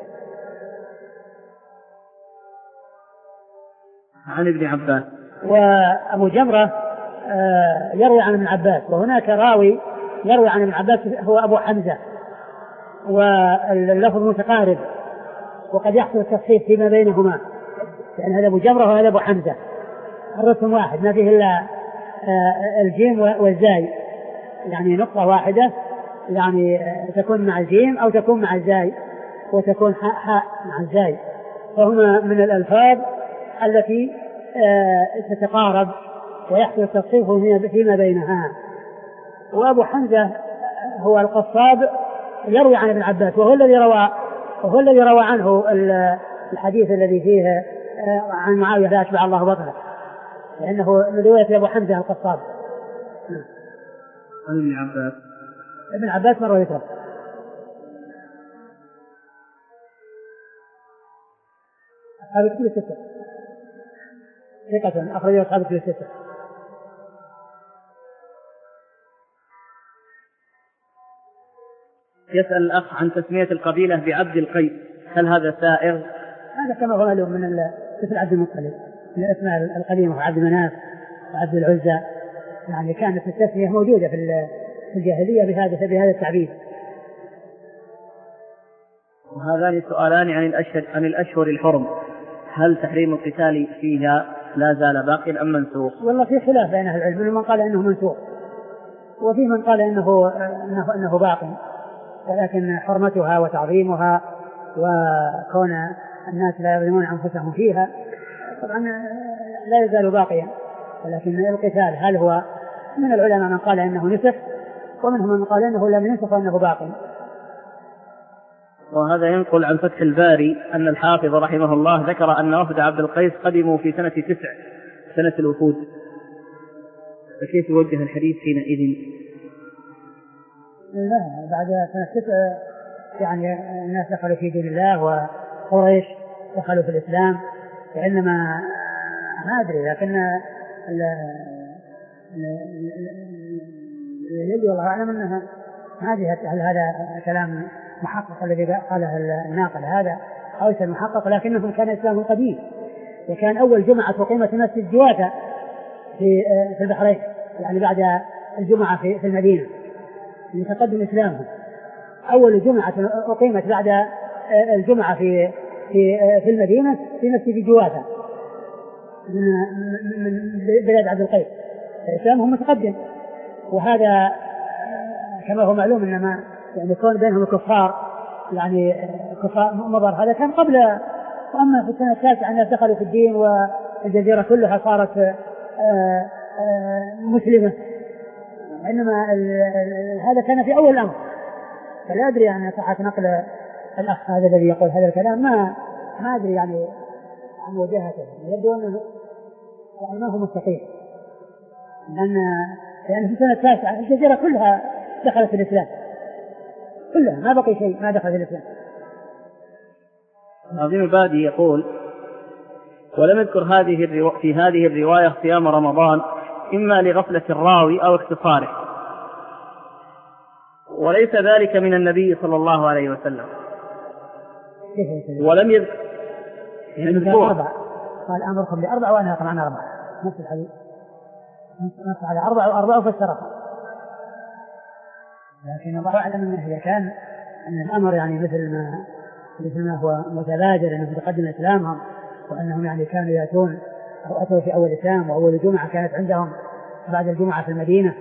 عن ابن عباس. وأبو جمرة يروي عن ابن عباس، وهناك راوي يروي عن ابن عباس هو أبو حمزة، واللفظ متقارب، وقد يحصل التصحيح فيما بينهما، لأن هذا أبو جمرة وهذا أبو حمزة، الرسم واحد ما فيه إلا الجيم والزاي، يعني نقطة واحدة يعني تكون مع الجيم أو تكون مع الزاي وتكون حاء حاء مع الزاي، فهما من الألفاظ التي تتقارب ويحصل التصحيف فيما بينها. وأبو حمزة هو القصاب يروي عن ابن عباس وهو الذي روى وهو الذي روى عنه الحديث الذي فيه عن معاوية لا أشبع الله بطله، لأنه من رواية أبو حمزة القصاب عن ابن عباس. ابن عباس مرة يترك. أصحاب الكتب الستة ثقة أخرجه أصحاب الكتب الستة. يسأل الأخ عن تسمية القبيلة بعبد القيس، هل هذا سائغ؟ هذا كما هو معلوم من مثل عبد المطلب من الأسماء القديمة وعبد مناف وعبد العزى، يعني كانت التسمية موجودة في الجاهلية بهذا بهذا التعبير. وهذان سؤالان عن الأشهر عن الأشهر الحرم، هل تحريم القتال فيها لا زال باقي أم منسوخ؟ والله في خلاف بين أهل العلم، من قال إنه منسوخ وفي من قال إنه إنه, إنه باقي، ولكن حرمتها وتعظيمها وكون الناس لا يظلمون أنفسهم فيها طبعا لا يزال باقيا، ولكن القتال هل هو من العلماء من قال إنه نسخ ومنهم من قال إنه لم ينسخ وإنه باقي. وهذا ينقل عن فتح الباري أن الحافظ رحمه الله ذكر أن وفد عبد القيس قدموا في سنة تسع سنة الوفود، فكيف يوجه الحديث حينئذ؟ لا بعد سنة تسع يعني الناس دخلوا في دين الله وقريش دخلوا في الإسلام، وإنما ما أدري لكن يلي والله أعلم أنها هذه هل هذا كلام محقق الذي قاله الناقل هذا أو ليس محقق، لكنه كان إسلام قديم، وكان أول جمعة تقيمت في مسجد جوافة في في البحرين، يعني بعد الجمعة في في المدينة لتقدم إسلامهم. أول جمعة أقيمت بعد الجمعة في في في المدينة في مسجد جوافة من بلاد عبد القيس، إسلامهم متقدم. وهذا كما هو معلوم إنما يعني كون بينهم الكفار يعني كفار مضر، هذا كان قبل. وأما في السنة التاسعة الناس دخلوا في الدين والجزيرة كلها صارت مسلمة، إنما هذا كان في أول الأمر. فلا أدري يعني صحة نقل الأخ هذا الذي يقول هذا الكلام، ما ما أدري يعني عن وجهته، يبدو أنه يعني ما هو مستقيم، لأن يعني في السنة التاسعة الجزيرة كلها دخلت في الإسلام كلها، ما بقي شيء ما دخل في الإسلام. عظيم البادي يقول: ولم يذكر هذه الرو... في هذه الرواية صيام رمضان إما لغفلة الراوي أو اختصاره، وليس ذلك من النبي صلى الله عليه وسلم. ولم يذكر يعني أربع، قال أمركم بأربع وأنا طبعا أربع، نفس الحديث نفس على أربع وأربع فسرها، لكن الله أعلم أنه إذا كان أن الأمر يعني مثل ما مثل ما هو متبادر أنه يتقدم إسلامهم، وأنهم يعني كانوا يأتون أو أتوا في أول إسلام، وأول جمعة كانت عندهم بعد الجمعة في المدينة،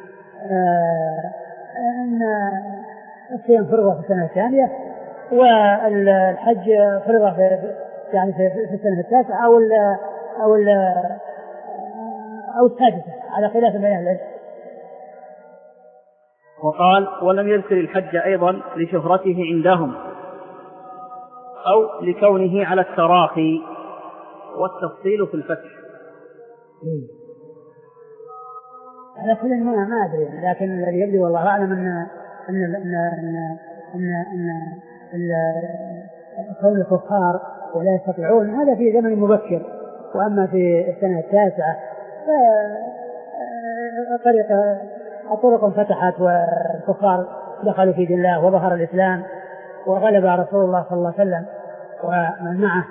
أن الصيام فرض في السنة الثانية والحج فرض في يعني في السنة التاسعة أو ال أو ال أو السادسة على خلاف بين أهل العلم. وقال: ولم يذكر الحج أيضا لشهرته عندهم أو لكونه على التراخي، والتفصيل في الفتح. على كل ما ما أدري، لكن الذي يبدو والله أعلم أن أن أن أن أن كون الكفار ولا يستطيعون هذا في زمن مبكر، وأما في السنة التاسعة فطريق الطرق انفتحت والكفار دخلوا في دين الله وظهر الإسلام وغلب رسول الله صلى الله عليه وسلم ومن معه.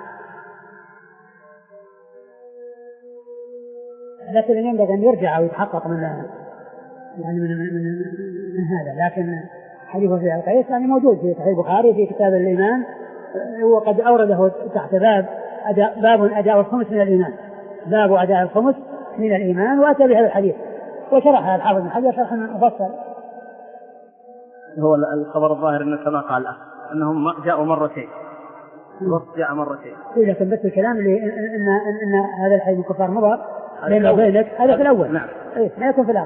لكن ينبغي أن يرجع ويتحقق من يعني من, من, من, من هذا. لكن حديث في القيس يعني موجود في صحيح البخاري في كتاب الإيمان، وقد أورده تحت باب أداء باب أداء الخمس من الإيمان، باب أداء الخمس من الإيمان، وأتى بهذا الحديث وشرحها الحافظ بن حجر شرحا مفصل. هو الخبر الظاهر أنه كما قال الأخ أنهم جاءوا مرتين، الوقت جاء مرتين. إيه لكن بس الكلام اللي إن, إن, إن, إن هذا الحديث من كفار مضر بين وبينك هذا في الأول. نعم. إيه لا يكون في الآخر.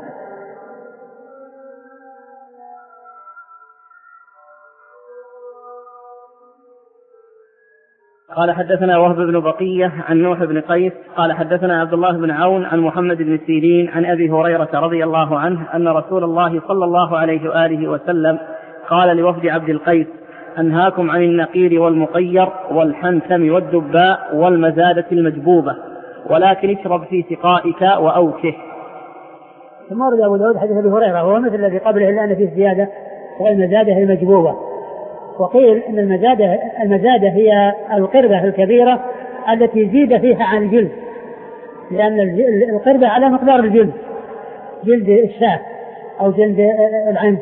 قال حدثنا وهب بن بقية عن نوح بن قيس قال حدثنا عبد الله بن عون عن محمد بن سيرين عن أبي هريرة رضي الله عنه أن رسول الله صلى الله عليه وآله وسلم قال لوفد عبد القيس أنهاكم عن النقير والمقير والحنثم والدباء والمزادة المجبوبة ولكن اشرب في سقائك وأوكه. ثم ورد أبو داود حديث أبي هريرة وهو مثل الذي قبله إلا أن فيه زيادة والمزادة المجبوبة. وقيل أن المزادة, المزادة هي القربة الكبيرة التي زيد فيها عن الجلد، لأن القربة على مقدار الجلد، جلد الشاة أو جلد العنز،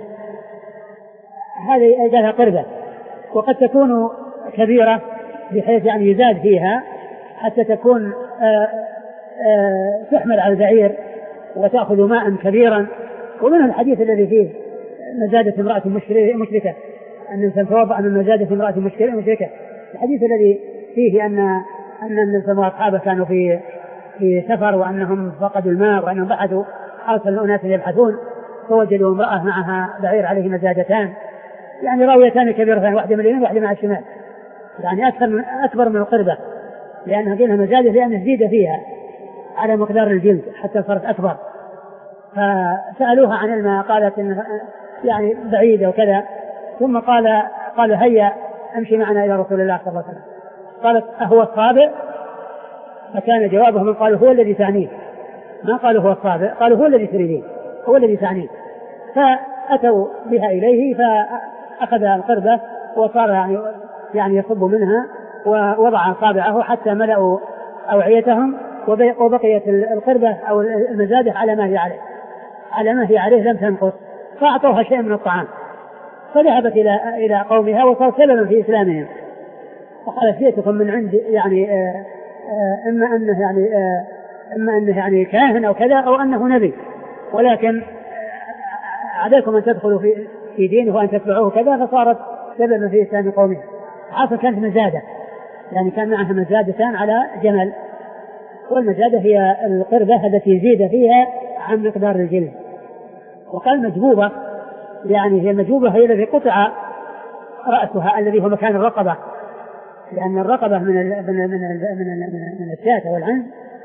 هذه أجلها قربة. وقد تكون كبيرة بحيث يعني يزاد فيها حتى تكون آآ آآ تحمل على البعير وتأخذ ماء كبيرا. ومنه الحديث الذي فيه مزادة امرأة مشركة أن سنتوضأ أن مزادة امرأة مشركة، الحديث الذي فيه أن أن النبي وأصحابه كانوا في في سفر وأنهم فقدوا الماء وأنهم بحثوا أرسلوا أناس يبحثون فوجدوا امرأة معها بعير عليه مزادتان، يعني راويتان كبيرتان، واحدة من اليمين واحدة مع الشمال، يعني أكثر من أكبر من القربة، لأنها قيلها مزادة لأن زيد فيها على مقدار الجلد حتى صارت أكبر. فسألوها عن الماء قالت إنها يعني بعيدة وكذا، ثم قال قال هيا أمشي معنا إلى رسول الله صلى الله عليه وسلم. قالت أهو الصابع؟ فكان جوابهم قالوا هو الذي تعنيه، ما قالوا هو الصابع، قالوا هو الذي تريدين، هو الذي تعنيه. فأتوا بها إليه فأخذ القربة وصار يعني يعني يصب منها ووضع أصابعه حتى ملأوا أوعيتهم، وبقيت القربة أو المزادة على ما هي عليه على ما هي عليه لم تنقص، فأعطوها شيء من الطعام فذهبت إلى إلى قومها وصار سببا في إسلامهم. وقالت جئتكم من عند يعني آآ آآ إما أنه يعني إما أنه يعني كاهن أو كذا أو أنه نبي، ولكن عليكم أن تدخلوا في في دينه وأن تتبعوه كذا، فصارت سببا في إسلام قومها. عارفة كانت مزادة، يعني كان معها مزادتان على جمل، والمزادة هي القربة التي زيد فيها عن مقدار الجلد. وقال مجبوبة يعني هي المجبوبة هي التي قطع رأسها الذي هو مكان الرقبة، لأن الرقبة من ال من ال من ال من, ال من الشاة والعنز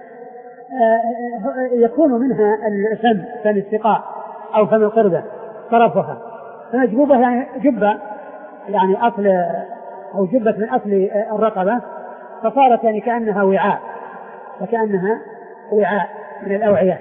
يكون منها الفم، فم السقاء أو فم القربة طرفها، فمجبوبة يعني جبة يعني أصل أو جبة من أصل الرقبة، فصارت يعني كأنها وعاء وكأنها وعاء من الأوعية.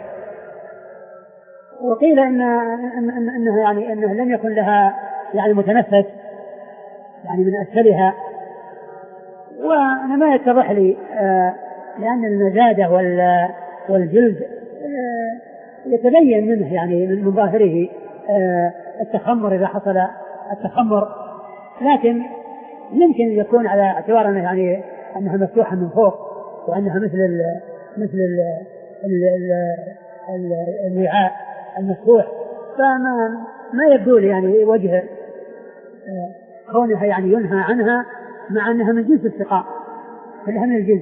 وقيل إن إن إنها يعني إنه لم يكن لها يعني متنفس يعني من أسفلها. وأنا ما يتضح لي آه لأن المزادة والجلد آه يتبين منه يعني من ظاهره آه التخمر إذا حصل التخمر، لكن يمكن يكون على اعتبار أنه يعني أنها مفتوحة من فوق وأنها مثل ال مثل ال ال ال ال الوعاء المفتوح، فما ما يبدو لي يعني وجه كونها يعني ينهى عنها مع أنها من جنس السقاء، فلها من الجنس.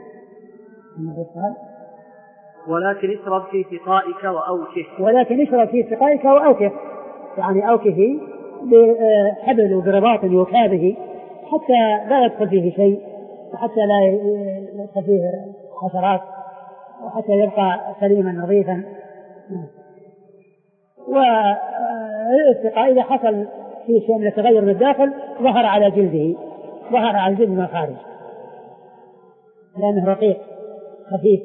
ولكن اشرب في سقائك وأوكه، ولكن اشرب في سقائك وأوكه، يعني أوكه بحبل وبرباط يوكى حتى لا يدخل فيه شيء وحتى لا يدخل فيه حشرات وحتى يبقى سليما نظيفا. والسقاء إذا حصل في شيء من التغير بالداخل ظهر على جلده، ظهر على الجلد من خارج لأنه رقيق خفيف.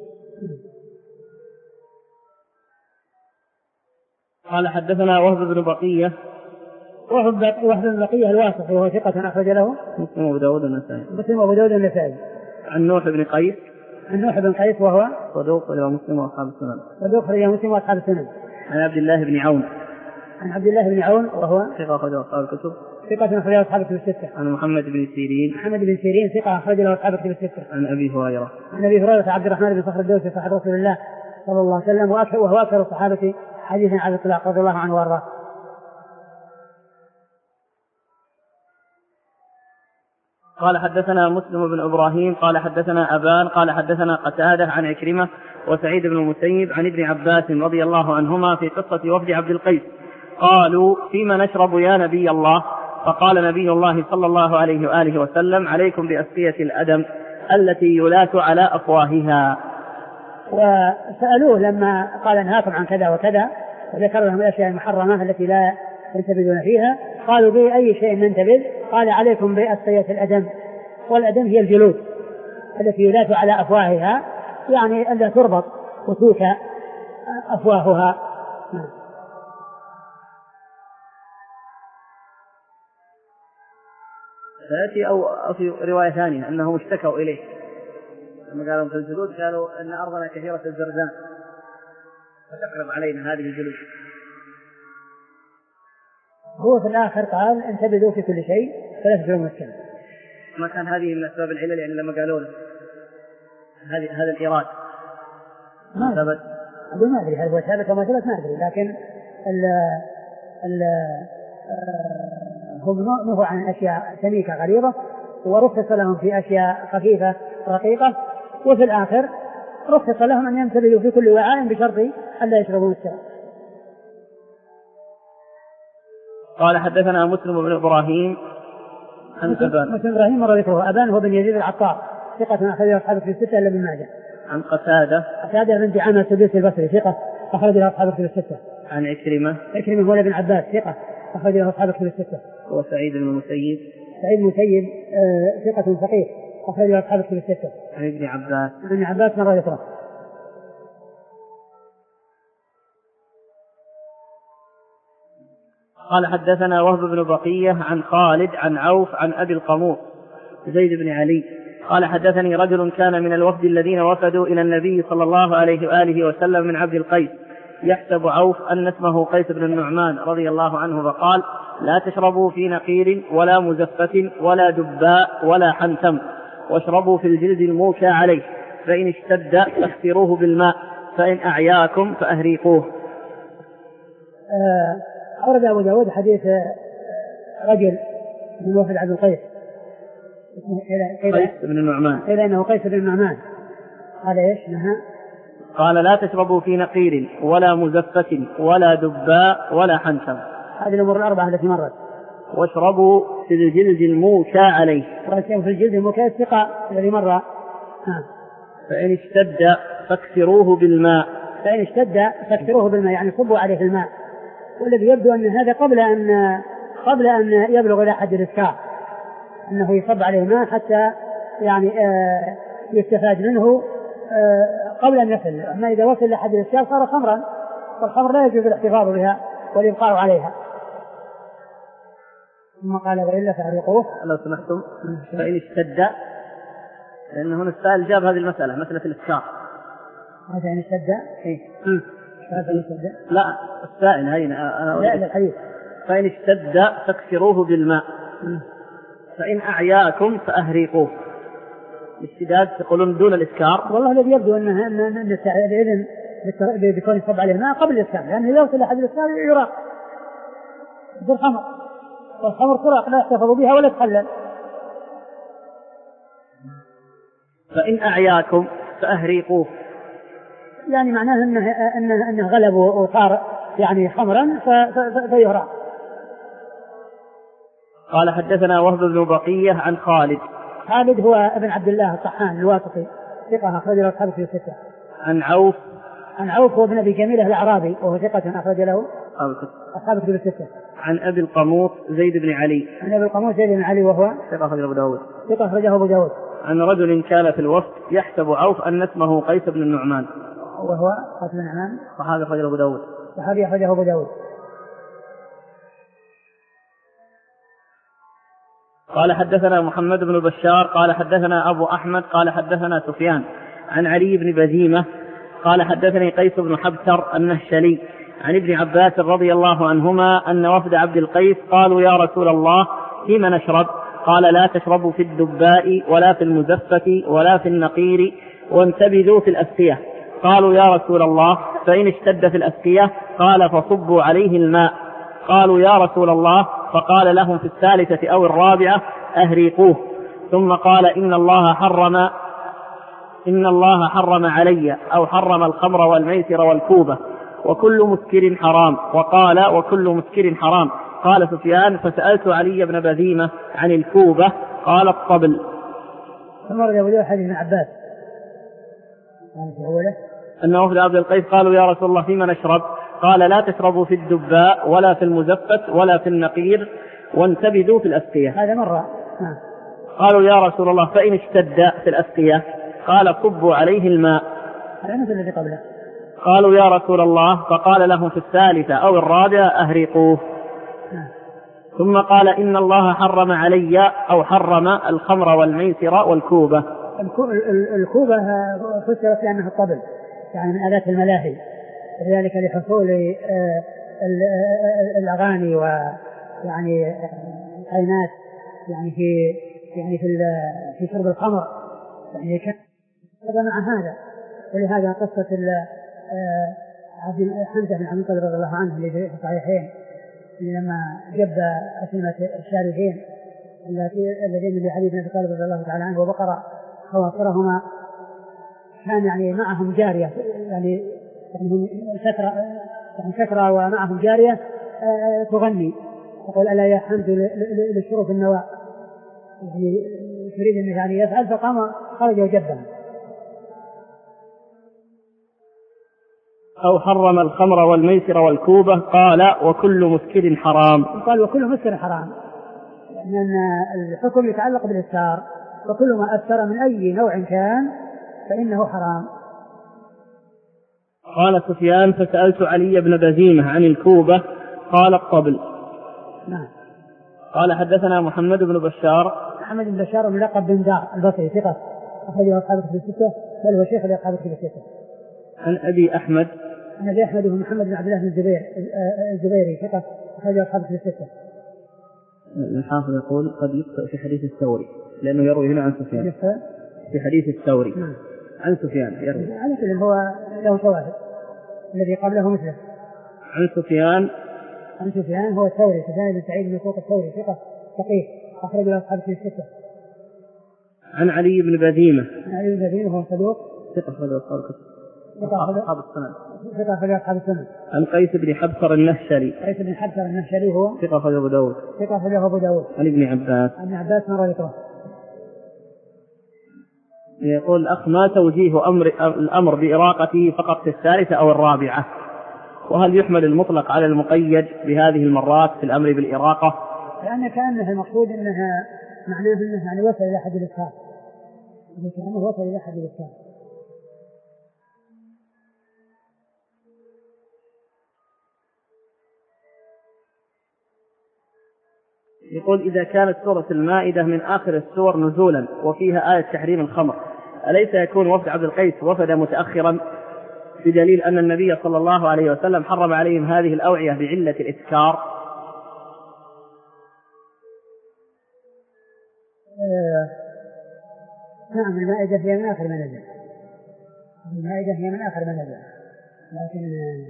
قال حدثنا وهب بن بقية وهب بن بقية الواسطي وهو ثقة أخرج له مسلم وأبو داود النسائي مسلم وأبو داود النسائي. عن نوح بن قيس عن نوح بن قيس وهو صدوق رواه مسلم وأصحاب السنن صدوق رواه مسلم وأصحاب السنن. عن عبد الله بن عون عن عبد الله بن عون وهو ثقة أخرج أصحاب الكتب ثقة أخرج له أصحاب الكتب الستة. عن محمد بن سيرين. محمد بن سيرين ثقة أخرج له أصحاب الكتب الستة. عن أبي هريرة. عن أبي هريرة عبد الرحمن بن صخر الدوسي صاحب رسول الله صلى الله عليه وسلم وهو أكثر الصحابة حديثا على الإطلاق رضي الله عنه وأرضاه. قال حدثنا مسلم بن إبراهيم قال حدثنا أبان قال حدثنا قتادة عن عكرمة وسعيد بن المسيب عن ابن عباس رضي الله عنهما في قصة وفد عبد القيس قالوا فيما نشرب يا نبي الله؟ فقال نبي الله صلى الله عليه وآله وسلم عليكم بأسقية الأدم التي يلات على أفواهها. وسألوه لما قال انهاكم عن كذا وكذا وذكر لهم الأشياء المحرمة التي لا ينتبذون فيها قالوا بأي شيء ننتبذ؟ قال عليكم بأسقية الأدم. والأدم هي الجلود التي يلات على أفواهها يعني ألا تربط وتوكى أفواهها. فأتي أو في رواية ثانية أنهم اشتكوا إليه لما قالوا في الجلود قالوا أن أرضنا كثيرة الزرزان فتقرب علينا هذه الجلود. هو في الآخر قال انتبذوا في كل شيء فلا تفعلوا مسكن. ما كان هذه من أسباب العلل يعني لما قالوا له هذه هذا الإيراد ما ثبت؟ أقول ما أدري هل هو ثابت أو ما ثبت ما أدري لكن ال ال هم نهوا عن أشياء سميكة غليظة ورخص لهم في أشياء خفيفة رقيقة وفي الآخر رخص لهم أن ينتبذوا في كل وعاء بشرط أن لا يشربوا الشراب. قال حدثنا مسلم بن إبراهيم عن أبان. مسلم إبراهيم مر ذكره. أبان هو بن يزيد العطار ثقة أخرج له أصحاب الكتب الستة إلا ابن ماجه. عن قتادة. قتادة بن دعامة السدوسي البصري ثقة أخرج له أصحاب الكتب الستة. عن عكرمة. عكرمة مولى بن عباس ثقة أخرج له أصحاب الكتب الستة. وسعيد بن المسيب. سعيد المسيب آه ثقة فقيه أخرج له أصحاب الكتب الستة. عن ابن عباس. ابن عباس مر ذكره. قال حدثنا وهب بن بقية عن خالد عن عوف عن أبي القموط زيد بن علي قال حدثني رجل كان من الوفد الذين وفدوا إلى النبي صلى الله عليه وآله وسلم من عبد القيس يحسب عوف أن اسمه قيس بن النعمان رضي الله عنه فقال لا تشربوا في نقير ولا مزفة ولا دباء ولا حنتم واشربوا في الجلد الموكى عليه فإن اشتد فاختروه بالماء فإن أعياكم فأهريقوه. آه أورد أبو داود حديث رجل من وفد عبد القيس قيس بن النعمان قيل إنه قيس بن النعمان قال إيش نهى قال لا تشربوا في نقير ولا مزفة ولا دباء ولا حنتم هذه الأمور الأربعة التي مرت واشربوا في الجلد الموكى عليه واشربوا في الجلد الموكى الثقة الذي مر ها. فإن اشتد فاكسروه بالماء فإن اشتد فاكسروه بالماء يعني صبوا عليه الماء والذي يبدو أن هذا قبل أن قبل أن يبلغ إلى حد الإسكار أنه يصب عليه ماء حتى يعني آه يستفاد منه آه قبل أن يصل. أما إذا وصل إلى حد الإسكار صار خمرا والخمر لا يجوز الاحتفاظ بها والإبقاء عليها. ثم قال وإلا فأحرقوه لو سمحتم. فإن اشتد لأنه هنا السائل جاب هذه المسألة مسألة الإسكار. هذا إن اشتد إيه لا السائل هنا أنا لا الحديث فإن اشتد فاكسروه بالماء فإن أعياكم فأهريقوه. الاشتداد يقولون دون الإسكار. والله الذي يبدو أنه أن الإذن بكون يصب عليه الماء قبل الإسكار لأنه إذا وصل لحد الإسكار يراق بالخمر والخمر تراق لا يحتفظ بها ولا تخلل. فإن أعياكم فأهريقوه يعني معناه أنه, أنه, أنه غلب وصار يعني خمرا فيهرى. قال حدثنا وهب بن بقية عن خالد. خالد هو ابن عبد الله الطحان الواسطي ثقة أخرج له أصحاب الكتب الستة. عن عوف. عن عوف هو ابن أبي جميلة الأعرابي وهو ثقة أخرج له أصحاب الكتب الستة. عن أبي القموط زيد بن علي. عن أبي القموط زيد بن علي وهو ثقة أخرجه أبو داود. ثقة أخرجه أبو داود. عن رجل كان في الوفد يحسب عوف أن اسمه قيس بن النعمان وهو قيس بن النعمان صحابي أخرجه أبو داود. صحابي أخرجه أبو داود. قال حدثنا محمد بن بشار قال حدثنا أبو أحمد قال حدثنا سفيان عن علي بن بذيمة قال حدثني قيس بن حبتر النهشلي عن ابن عباس رضي الله عنهما أن وفد عبد القيس قالوا يا رسول الله فيم نشرب؟ قال لا تشربوا في الدباء ولا في المزفة ولا في النقير وانتبذوا في الأسقية. قالوا يا رسول الله فإن اشتد في الأسقية؟ قال فصبوا عليه الماء. قالوا يا رسول الله، فقال لهم في الثالثة أو الرابعة أهريقوه. ثم قال إن الله حرم إن الله حرم علي أو حرم الخمر والميسر والكوبة وكل مسكر حرام. وقال وكل مسكر حرام. قال سفيان فسألت علي بن بذيمة عن الكوبة قال الطبل. ثم رجع حديث ابن عباس أن وفد عبد القيس قالوا يا رسول الله فيما نشرب؟ قال لا تشربوا في الدباء ولا في المزفت ولا في النقير وانتبذوا في الأسقية. هذا مرة. قالوا يا رسول الله فإن اشتد في الأسقية؟ قال صبوا عليه الماء. هذا مثل الذي قبله. قالوا يا رسول الله، فقال لهم في الثالثة أو الرابعة أهرقوه. ثم قال إن الله حرم علي أو حرم الخمر والميسر والكوبة. الكوبة فسرت لأنها الطبل، يعني من آلات الملاهي، وذلك لحصول الأغاني ويعني الحينات يعني في يعني في في شرب الخمر، يعني كان هذا مع هذا. ولهذا قصة حمزة بن عبد المطلب رضي الله عنه اللي في الصحيحين لما جب أسلمة الشارفين الذين لعلي بن أبي طالب رضي الله تعالى عنه وبقر خواطرهما، كان يعني معهم جارية يعني يعني سترة يعني سترة ومعهم جارية تغني تقول ألا يا حمد للشروف النواء، يعني تريد أن يعني يفعل، فقام خرج وجبها. أو حرم الخمر والميسر والكوبة. قال وكل مسكر حرام. قال وكل مسكر حرام، لأن الحكم يتعلق بالإسكار، وكل ما أسكر من أي نوع كان فإنه حرام. قال سفيان فسألت علي بن بذيمة عن الكوبة قال الطبل. نعم. قال حدثنا محمد بن بشار. محمد بن بشار ملقب بن دار البصري ثقة أخرجه أصحاب الكتب الستة، بل هو شيخ لأصحاب الكتب الستة. عن أبي أحمد. عن أبي أحمد بن محمد بن عبد الله بن الزبير الزبيري ثقة أخرجه أصحاب الكتب الستة. الحافظ يقول قد يخطئ في حديث الثوري لأنه يروي هنا عن سفيان. في حديث الثوري نعم. عن سفيان يروي. على كل هو له شواهد، الذي قبله مثله. عن سفيان عن سفيان هو الثوري، سفيان بن سعيد بن فوق الثوري ثقة فقيه أخرج له أصحاب الكتب الستة. عن علي بن بذيمة. عن علي بن بذيمة هو صدوق ثقة أخرج أصحاب الكتب أصحاب السنن. ثقة أخرج أصحاب السنن. عن قيس بن حبصر النهشلي. قيس بن حبصر النهشلي هو ثقة أخرج أبو داود. ثقة أخرج أبو داود. عن ابن عباس. عن عباس مرة ذكره. يقول الأخ ما توجيه أمر الأمر بإراقته فقط في الثالثة أو الرابعة؟ وهل يحمل المطلق على المقيد بهذه المرات في الأمر بالإراقة؟ لأن كأنه المقصود أنها معناه أنه يعني وصل إلى حد الإسكار، كأنه وصل إلى حد الإسكار. يقول إذا كانت سورة المائدة من آخر السور نزولا وفيها آية تحريم الخمر، أليس يكون وفد عبد القيس وفد متأخرا بدليل أن النبي صلى الله عليه وسلم حرم عليهم هذه الأوعية بعلة الإسكار؟ آه نعم. المائدة هي من آخر ما نزل، المائدة هي من آخر ما نزل، لكن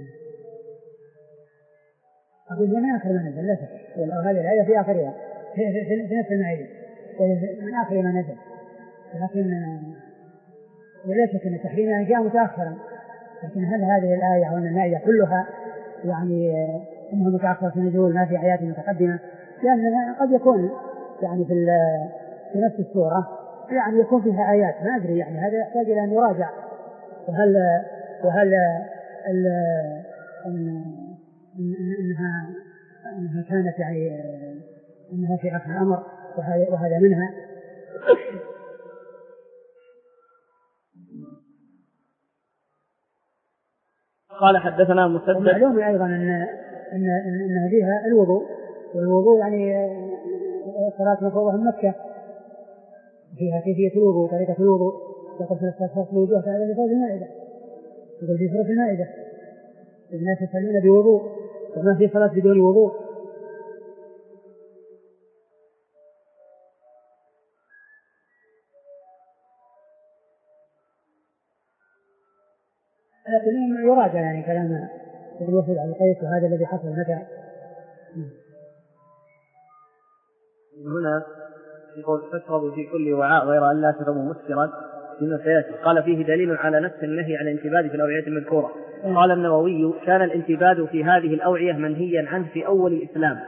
أقول هي من آخر ما نزل لا شك، هذه الآية في آخرها في, في, في نفس المائدة من آخر ما نزل، لكن ولا شك أن تحريمها جاء متأخرا. لكن هل هذه الآية وأن المائدة كلها يعني أنها متأخرة في نزول ما في آيات متقدمة؟ لأن قد يكون يعني في في نفس السورة يعني يكون فيها آيات ما أدري، يعني هذا يحتاج إلى أن يراجع. وهل وهل ال إنها إنها كانت يعني إنها في آخر الأمر وهذا منها. قال حدثنا مسدد. ومعلوم أيضا أن أن أن فيها الوضوء، والوضوء يعني صلاة مفروضة من مكة فيها كيفية الوضوء طريقة الوضوء، يقول في الوجوه فهذا في سورة المائدة، يقول في سورة المائدة الناس يصلون بوضوء وما في صلاة بدون وضوء. لكن يراجع يعني كلام ابن وفد عن القيس وهذا الذي حصل متى. هنا يقول تشرب في كل وعاء غير أن لا تشربوا مسكرا مما سيأتي. قال فيه دليل على نفس النهي عن الانتباد في الأوعية المذكورة. قال النووي كان الانتباد في هذه الأوعية منهيا عنه في أول الإسلام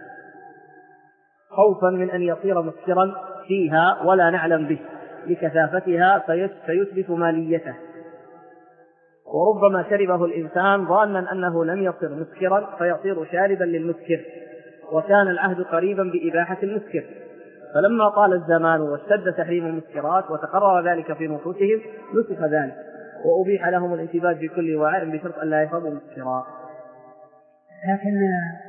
خوفا من أن يصير مسكرا فيها ولا نعلم به لكثافتها فيثبت ماليته، وربما شربه الإنسان ظانا أنه لم يصير مسكرا فيصير شاربا للمسكر، وكان العهد قريبا بإباحة المسكر، فلما طال الزمان واشتد تحريم المسكرات وتقرر ذلك في نفوسهم نسخ ذلك وأبيح لهم الانتباه في كل وعاء بشرط أن لا يشربوا مسكرا. لكن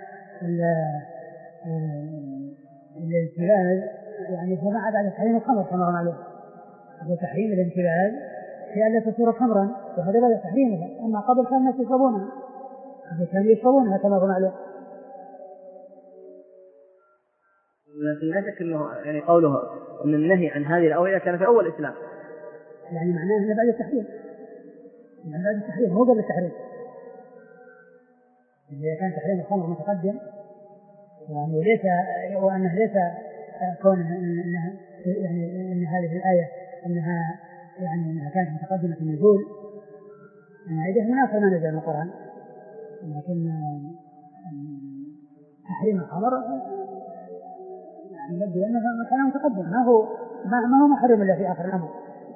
الانتباه يعني هو بعد تحريم الخمر كما معلوم، وتحريم الانتباه في ألا تصير خمرا وهذا بعد تحريمها، أما قبل كان الناس يشربونها كانوا يشربونها كما هو معلوم. لكن لا شك أنه يعني قوله أن النهي عن هذه الأوعية كان في أول الإسلام، يعني معناه أنه بعد التحريم، يعني بعد التحريم مو قبل التحريم. إذا كان تحريم الخمر متقدم يعني وليس وأنه ليس كون أنها يعني أن هذه الآية أنها يعني أنها كانت متقدمة في النزول، أنها إذا مناسبة ما نزل من القرآن، لكن تحريم الخمر يعني يبدو أنه كان متقدم، ما هو ما هو محرم إلا في آخر الأمر.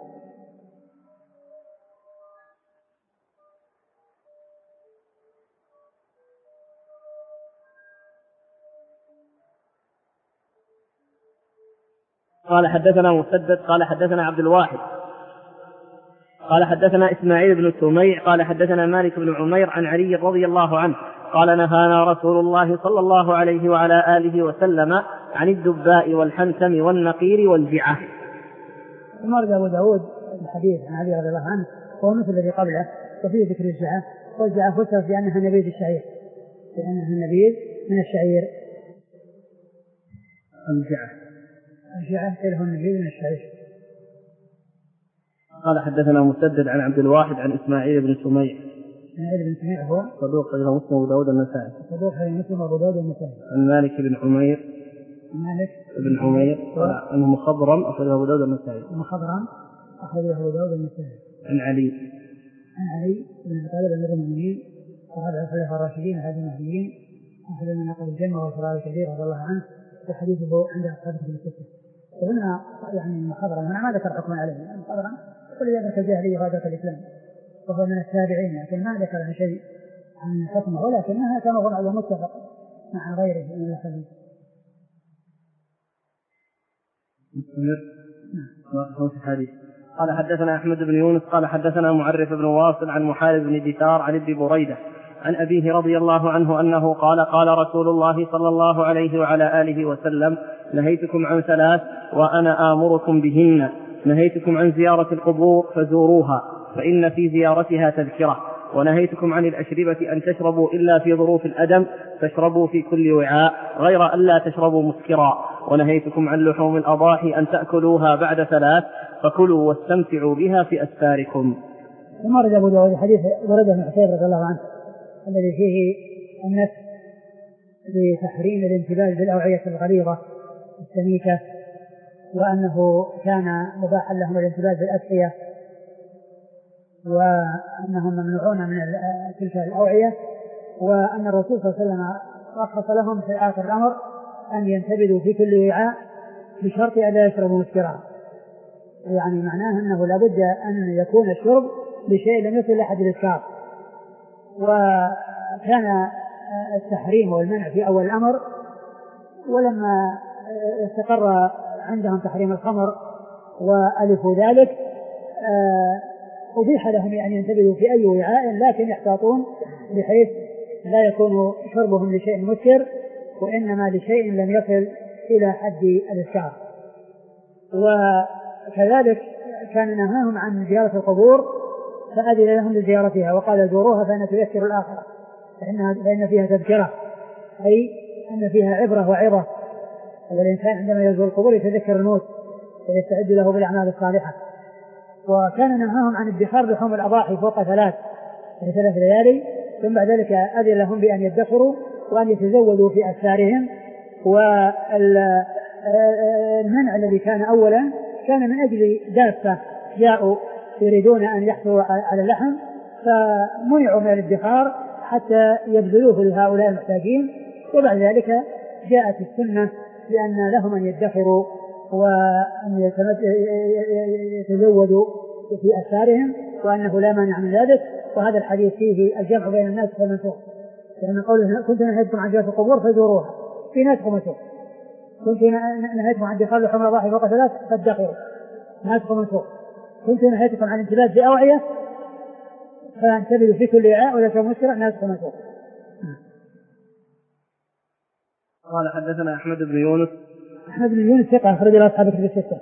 قال حدثنا مسدد قال حدثنا عبد الواحد قال حدثنا إسماعيل بن سميع قال حدثنا مالك بن عمير عن علي رضي الله عنه قال نهانا رسول الله صلى الله عليه وعلى آله وسلم عن الدباء والحنتم والنقير والجعة. مرد أبو داود الحديث عن علي رضي الله عنه هو مثل الذي قبله وفيه ذكر الجعة، والجعة فسر في أنها نبيذ الشعير، لأنها النبيذ من الشعير. الجعة الجعة له النبيذ من الشعير. قال حدثنا مسدد عن عبد الواحد عن إسماعيل بن سميع. إسماعيل بن سميع هو صدوق غير مسلم وأبو داود النسائي. صدوق غير مسلم وأبو داود النسائي. عن مالك بن عمير. مالك بن عمير أنه مخضرم أخرجه أبو داود النسائي. مخضرم أخرجه أبو داود النسائي. عن علي. عن علي بن أبي طالب أمير المؤمنين وهذا الخلفاء الراشدين هذه المهديين أحد من نقل الجنة والفراغ الكبير رضي الله عنه، وحديثه عند أصحاب الكتب الستة. وهنا يعني مخضرم هنا ما ذكر حكما عليه، مخضرم كل ذلك الجاهلية وهذا الإسلام وهو من التابعين، لكن ما ذكر عن شيء عن حكمه، ولكنها كما هو على متفق مع غيره من الحديث. مستمر. نعم. الحديث. قال حدثنا أحمد بن يونس قال حدثنا معرف بن واصل عن محارب بن دثار عن ابن بريدة عن أبيه رضي الله عنه أنه قال قال رسول الله صلى الله عليه وعلى آله وسلم نهيتكم عن ثلاث وأنا آمركم بهن، نهيتكم عن زيارة القبور فزوروها فإن في زيارتها تذكرة، ونهيتكم عن الأشربة أن تشربوا إلا في ظروف الأدم فاشربوا في كل وعاء غير أن لا تشربوا مسكرا، ونهيتكم عن لحوم الأضاحي أن تأكلوها بعد ثلاث فكلوا واستمتعوا بها في أسفاركم. ثم رد أبو داود حديث بريدة بن حصيب رضي الله عنه الذي فيه النفس بتحريم الانتباه بالأوعية الغليظة السميكة، وأنه كان مباحا لهم الانتباه بالأسقية، وأنهم ممنوعون من تلك الأوعية، وأن الرسول صلى الله عليه وسلم رخص لهم في آخر الأمر أن ينتبذوا في كل وعاء بشرط أن لا يشربوا مسكرا، يعني معناه أنه لابد أن يكون الشرب بشيء لم يصل لحد الإسكار. وكان التحريم والمنع في أول الأمر، ولما استقر عندهم تحريم الخمر وألفوا ذلك أبيح لهم أن ينتبهوا في أي وعاء، لكن يحتاطون بحيث لا يكون شربهم لشيء مسكر وإنما لشيء لم يصل إلى حد الإسكار. وكذلك كان نهاهم عن زيارة القبور فأذن لهم لزيارتها وقال زوروها فإن تذكر الآخرة، فإنها فإن فيها تذكرة، أي أن فيها عبرة وعظة، والإنسان عندما يزور القبور يتذكر الموت ويستعد له بالأعمال الصالحة. وكان نهاهم عن ادخار لحوم الأضاحي فوق ثلاث في ثلاث ليالي، ثم بعد ذلك أذن لهم بأن يدخروا وأن يتزودوا في أسفارهم. والمنع الذي كان أولا كان من أجل دافة جاءوا يريدون أن يحصلوا على اللحم فمنعوا من الادخار حتى يبذلوه لهؤلاء المحتاجين، وبعد ذلك جاءت السنة بأن لهم أن يدخروا وأن يتزودوا في أسفارهم وأنه لا مانع من ذلك. وهذا الحديث فيه الجمع بين الناس والمنسوخ، لأن قوله كنت نهيتكم عن زيارة القبور فزوروها في ناسخ ومنسوخ، كنت نهيتكم عن ادخار لحوم الأضاحي فوق ثلاث فادخروا ناسخ ومنسوخ، كنت نهيتكم عن انتباه في أوعية فانتبهوا في كل وعاء ولا تكون مشكلة ناسخ ومنسوخ. قال حدثنا أحمد بن يونس. أحمد بن يونس ثقة أخرج له أصحاب الكتب الستة.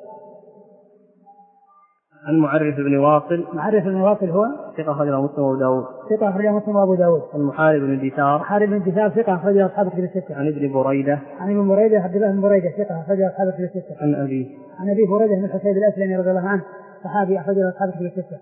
عن معرف بن واصل. معرف بن واصل هو ثقة أخرج له مسلم وأبو داود. ثقة أخرج له مسلم وأبو داود. عن محارب بن دثار. محارب بن دثار ثقة أخرج له أصحاب الكتب الستة. عن ابن بريدة. عن ابن بريدة عبد الله بن بريدة ثقة أخرج له أصحاب الكتب الستة. عن أبي. عن أبي بريدة بن الحصيب الأسلمي رضي الله عنه صحابي أخرج له أصحاب الكتب الستة.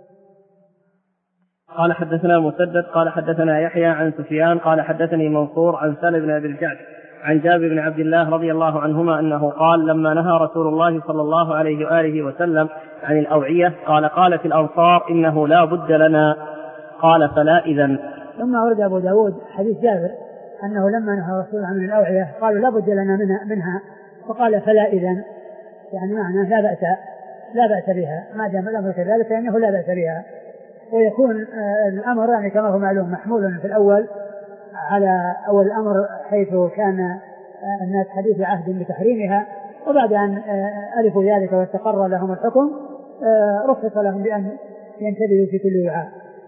قال حدثنا مسدد قال حدثنا يحيى عن سفيان قال حدثني منصور عن سالم بن أبي الجعد عن جابر بن عبد الله رضي الله عنهما أنه قال لما نهى رسول الله صلى الله عليه وآله وسلم عن الأوعية قال قالت الأنصار إنه لا بد لنا، قال فلا إذن. ثم أورد أبو داود حديث جابر أنه لما نهى رسول الله عن الأوعية قالوا لا بد لنا منها, منها وقال فلا إذن، يعني معنى لا بأس لا بأس بها، ما دام الأمر كذلك فإنه لا بأس بها. ويكون الأمر يعني كما هو معلوم محمول في الأول على أول الأمر حيث كان الناس حديث عهد بتحريمها، وبعد أن ألفوا ذلك واستقر لهم الحكم رخص لهم بأن ينتبهوا في كل وعاء.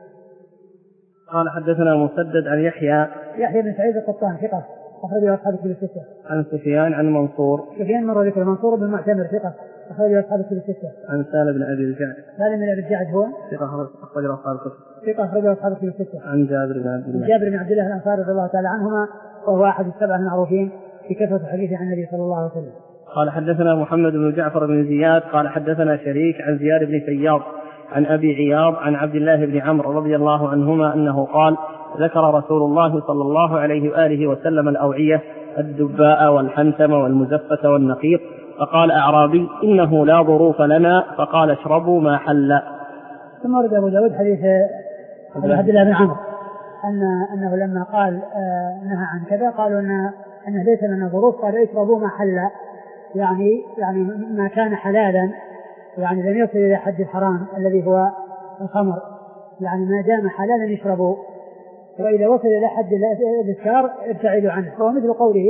قال حدثنا مسدد عن يحيى يحيى بن سعيد القطان ثقة أخرج له أصحاب الكتب الستة. عن سفيان عن منصور. سفيان مر ذكر منصور بن معتمر ثقة أخرج له أصحاب الكتب الستة. عن سالم بن أبي الجعد. سالم بن أبي الجعد هو ثقة أخرج له أصحاب الكتب. ثقة أخرج له أصحاب الكتب الستة. عن جابر بن عبد الله. جابر بن عبد الله الأنصاري رضي الله تعالى عنهما وهو أحد السبعة المعروفين في كثرة الحديث عن النبي صلى الله عليه وسلم. قال حدثنا محمد بن جعفر بن زياد قال حدثنا شريك عن زياد بن فياض عن أبي عياض عن عبد الله بن عمرو رضي الله عنهما أنه قال ذكر رسول الله صلى الله عليه وآله وسلم الأوعية الدباء والحنتم والمزفة والنقيط، فقال أعرابي إنه لا ظروف لنا، فقال اشربوا ما حل. ثم ورد أبو داود حديث عبد الله بن عمرو أن أنه لما قال آه نهى عن كذا قالوا أن أنه ليس لنا ظروف، قالوا اشربوا ما حل، يعني يعني ما كان حلالا، يعني لم يصل إلى حد الحرام الذي هو الخمر، يعني ما دام حلالا يشربوا، وإذا وصل إلى حد الإسكار ابتعدوا عنه. هو مثل قوله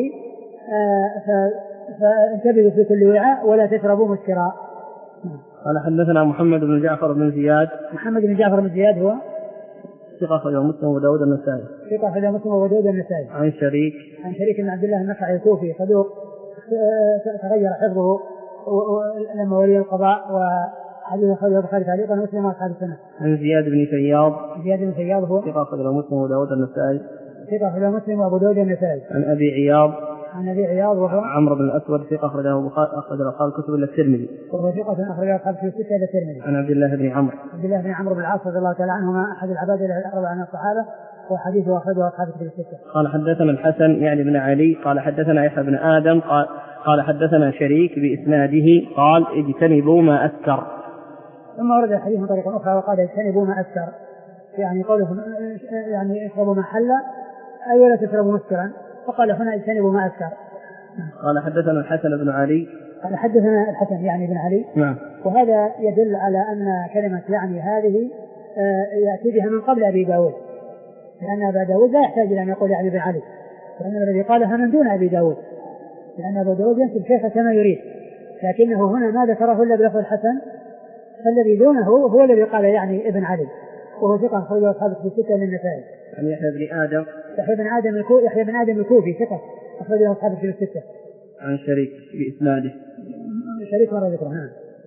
آه فانتبهوا في كل وعاء ولا تشربوا مسكرا. قال حدثنا محمد بن جعفر بن زياد. محمد بن جعفر بن زياد هو ثقة أخرج له مسلم وداود النسائي. ثقة أخرج له مسلم وداود النسائي. عن شريك. عن شريك بن عبد الله النخعي الكوفي صدوق تغير حفظه لما ولي القضاء، وحديث أخرجه البخاري تعليقا ومسلم وأصحاب السنة. عن زياد بن فياض. زياد بن فياض هو ثقة أخرج له مسلم وداود النسائي. ثقة أخرج له مسلم وأبو داود النسائي. عن أبي عياض. عن أبي عياض وهو عمرو بن الأسود ثقة أخرجه أخرج أصحاب الكتب إلا الترمذي. وهو ثقة أخرج أصحاب الكتب إلا الترمذي. عن عبد الله بن عمرو. عبد الله بن عمرو بن العاص رضي الله تعالى عنهما أحد العباد الأربعة من الصحابة، وحديثه أخرجه أصحاب الكتب الستة. قال حدثنا الحسن يعني بن علي قال حدثنا يحيى بن آدم قال قال حدثنا شريك بإسناده قال اجتنبوا ما أسكر. ثم ورد الحديث من طريق أخرى وقال اجتنبوا ما أسكر، يعني قوله يعني اشربوا ما حل أي ولا تشربوا مسكرا، فقال هنا اجتنبوا ما أسكر. قال حدثنا الحسن بن علي. قال حدثنا الحسن يعني بن علي. نعم. وهذا يدل على أن كلمة يعني هذه يأتي بها من قبل أبي داود، لأن أبا داود لا يحتاج إلى أن يقول يعني بن علي، وإنما الذي قالها من دون أبي داود، لأن أبو داود ينسب شيخه كما يريد، لكنه هنا ما ذكره إلا بلفظ الحسن، فالذي دونه هو الذي قال يعني ابن علي، وهو ثقة أخرج أصحاب الكتب الستة من النسائي. يعني يحيى بن آدم. يحيى بن آدم الكوفي يحيى بن آدم الكوفي ثقة أخرج أصحاب الكتب الستة. عن شريك بإسناده. شريك مرة ذكره. نعم.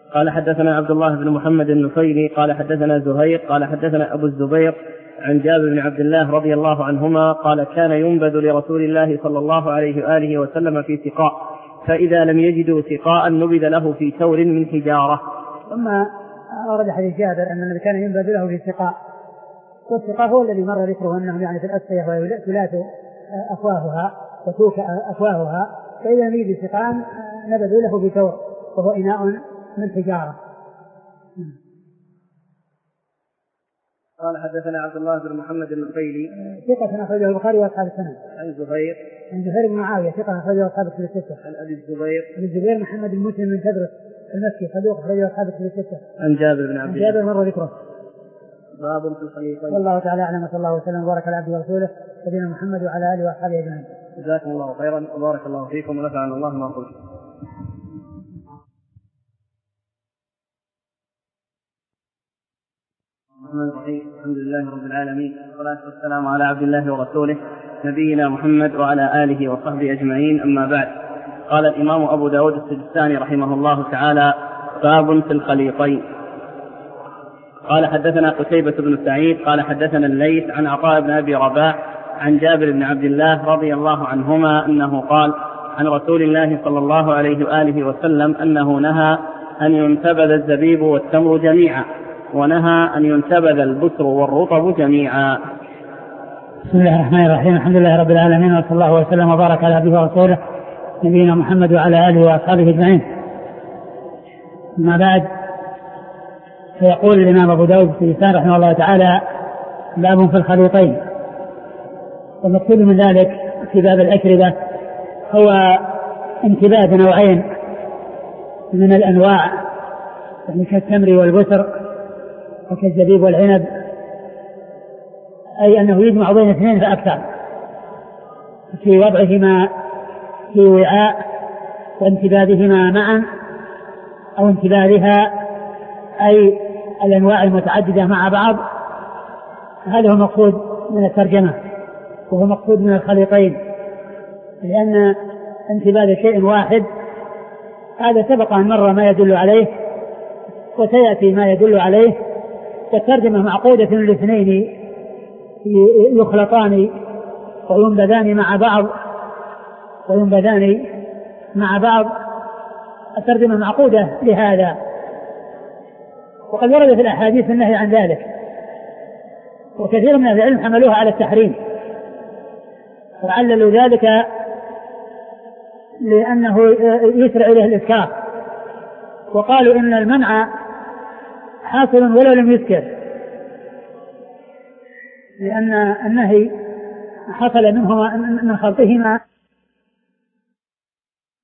قال حدثنا عبد الله بن محمد النفيلي قال حدثنا زهير قال حدثنا أبو الزبير عن جابر بن عبد الله رضي الله عنهما قال كان ينبذ لرسول الله صلى الله عليه وآله وسلم في سقاء فإذا لم يجدوا سقاء نبذ له في ثور من حجارة. ثم أورد حديث جابر أن الذي كان ينبذ له في سقاء، والسقاء هو الذي مر ذكره أنهم يعني في الأسقية وتلات أفواهها وتوك أفواهها، فإذا لم يجد سقاء نبذوا له في ثور وهو إناء من حجارة. قال حدثنا عبد الله بن محمد النفيلي ثقة أخرجه البخاري وأصحاب السنن. عن زهير عن زهير بن معاوية ثقة أخرجه أصحاب الكتب الستة. عن أبي الزبير أبي الزبير محمد بن مسلم من تدرس المكي صدوق أخرجه أصحاب الكتب الستة. عن جابر بن عبد الله. عن جابر مر ذكره. باب في الخليفين. والله تعالى أعلم وصلى الله وسلم وبارك على عبده ورسوله نبينا محمد وعلى آله وأصحابه أجمعين. جزاكم الله خيرا وبارك الله فيكم ونفعنا الله ما قلت. الرحمن الرحيم. الحمد لله رب العالمين والصلاة والسلام على عبد الله ورسوله نبينا محمد وعلى آله وصحبه أجمعين. أما بعد، قال الإمام أبو داود السجستاني رحمه الله تعالى: باب في الخليطين. قال حدثنا قتيبة بن سعيد قال حدثنا الليث عن عطاء بن أبي رباح عن جابر بن عبد الله رضي الله عنهما أنه قال عن رسول الله صلى الله عليه وآله وسلم أنه نهى أن ينتبذ الزبيب والتمر جميعا، ونهى أن ينتبذ البسر والرطب جميعا. بسم الله الرحمن الرحيم. الحمد لله رب العالمين وصلى الله وسلم وبارك على عبده ورسوله نبينا محمد وعلى آله وأصحابه أجمعين. ما بعد، فيقول الإمام أبو داود السجستاني رحمه الله تعالى: باب في الخليطين. والمقصود من ذلك في باب الأشربة هو انتباذ نوعين من الأنواع، يعني كالتمر والبسر وكالزبيب والعنب، أي أنه يجمع بين اثنين فأكثر في وضعهما في وعاء وانتباذهما معا، أو انتباذها أي الأنواع المتعددة مع بعض. هذا هو مقصود من الترجمة، وهو مقصود من الخليطين، لأن انتباذ شيء واحد هذا سبق أن مر ما يدل عليه وسيأتي ما يدل عليه، والترجمة معقودة الاثنين يخلطان وينبذان مع بعض وينبذان مع بعض الترجمة معقودة لهذا. وقد ورد في الأحاديث النهي عن ذلك، وكثير من العلم حملوها على التحريم وعللوا ذلك لأنه يسرع إليه الإسكار، وقالوا إن المنع حاصل ولو لم يسكر، لأن النهي حصل منهما من خلطهما